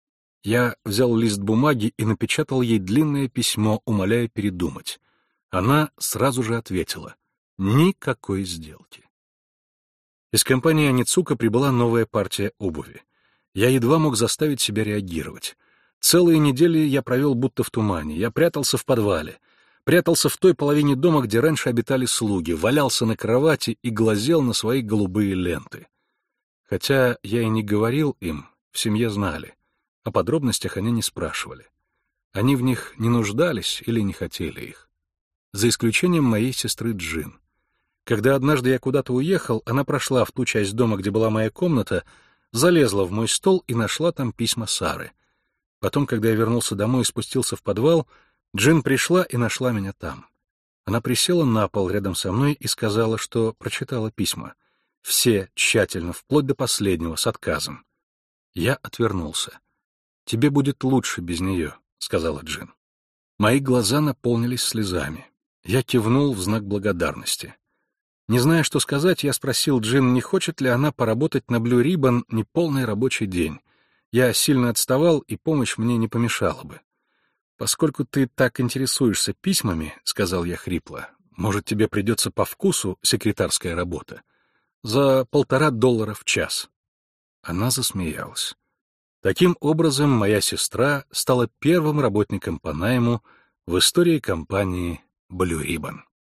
Я взял лист бумаги и напечатал ей длинное письмо, умоляя передумать. Она сразу же ответила: «Никакой сделки». Из компании Аницука прибыла новая партия обуви. Я едва мог заставить себя реагировать. Целые недели я провел будто в тумане. Я прятался в подвале, прятался в той половине дома, где раньше обитали слуги, валялся на кровати и глазел на свои голубые ленты. Хотя я и не говорил им, в семье знали. О подробностях они не спрашивали. Они в них не нуждались или не хотели их. За исключением моей сестры Джин. Когда однажды я куда-то уехал, она прошла в ту часть дома, где была моя комната, залезла в мой стол и нашла там письма Сары. Потом, когда я вернулся домой и спустился в подвал, Джин пришла и нашла меня там. Она присела на пол рядом со мной и сказала, что прочитала письма. Все тщательно, вплоть до последнего, с отказом. Я отвернулся. «Тебе будет лучше без нее», — сказала Джин. Мои глаза наполнились слезами. Я кивнул в знак благодарности. Не зная, что сказать, я спросил Джин, не хочет ли она поработать на Blue Ribbon неполный рабочий день. Я сильно отставал, и помощь мне не помешала бы. «Поскольку ты так интересуешься письмами, — сказал я хрипло, — может, тебе придется по вкусу секретарская работа? За $1,5 в час». Она засмеялась. Таким образом, моя сестра стала первым работником по найму в истории компании Blue Ribbon.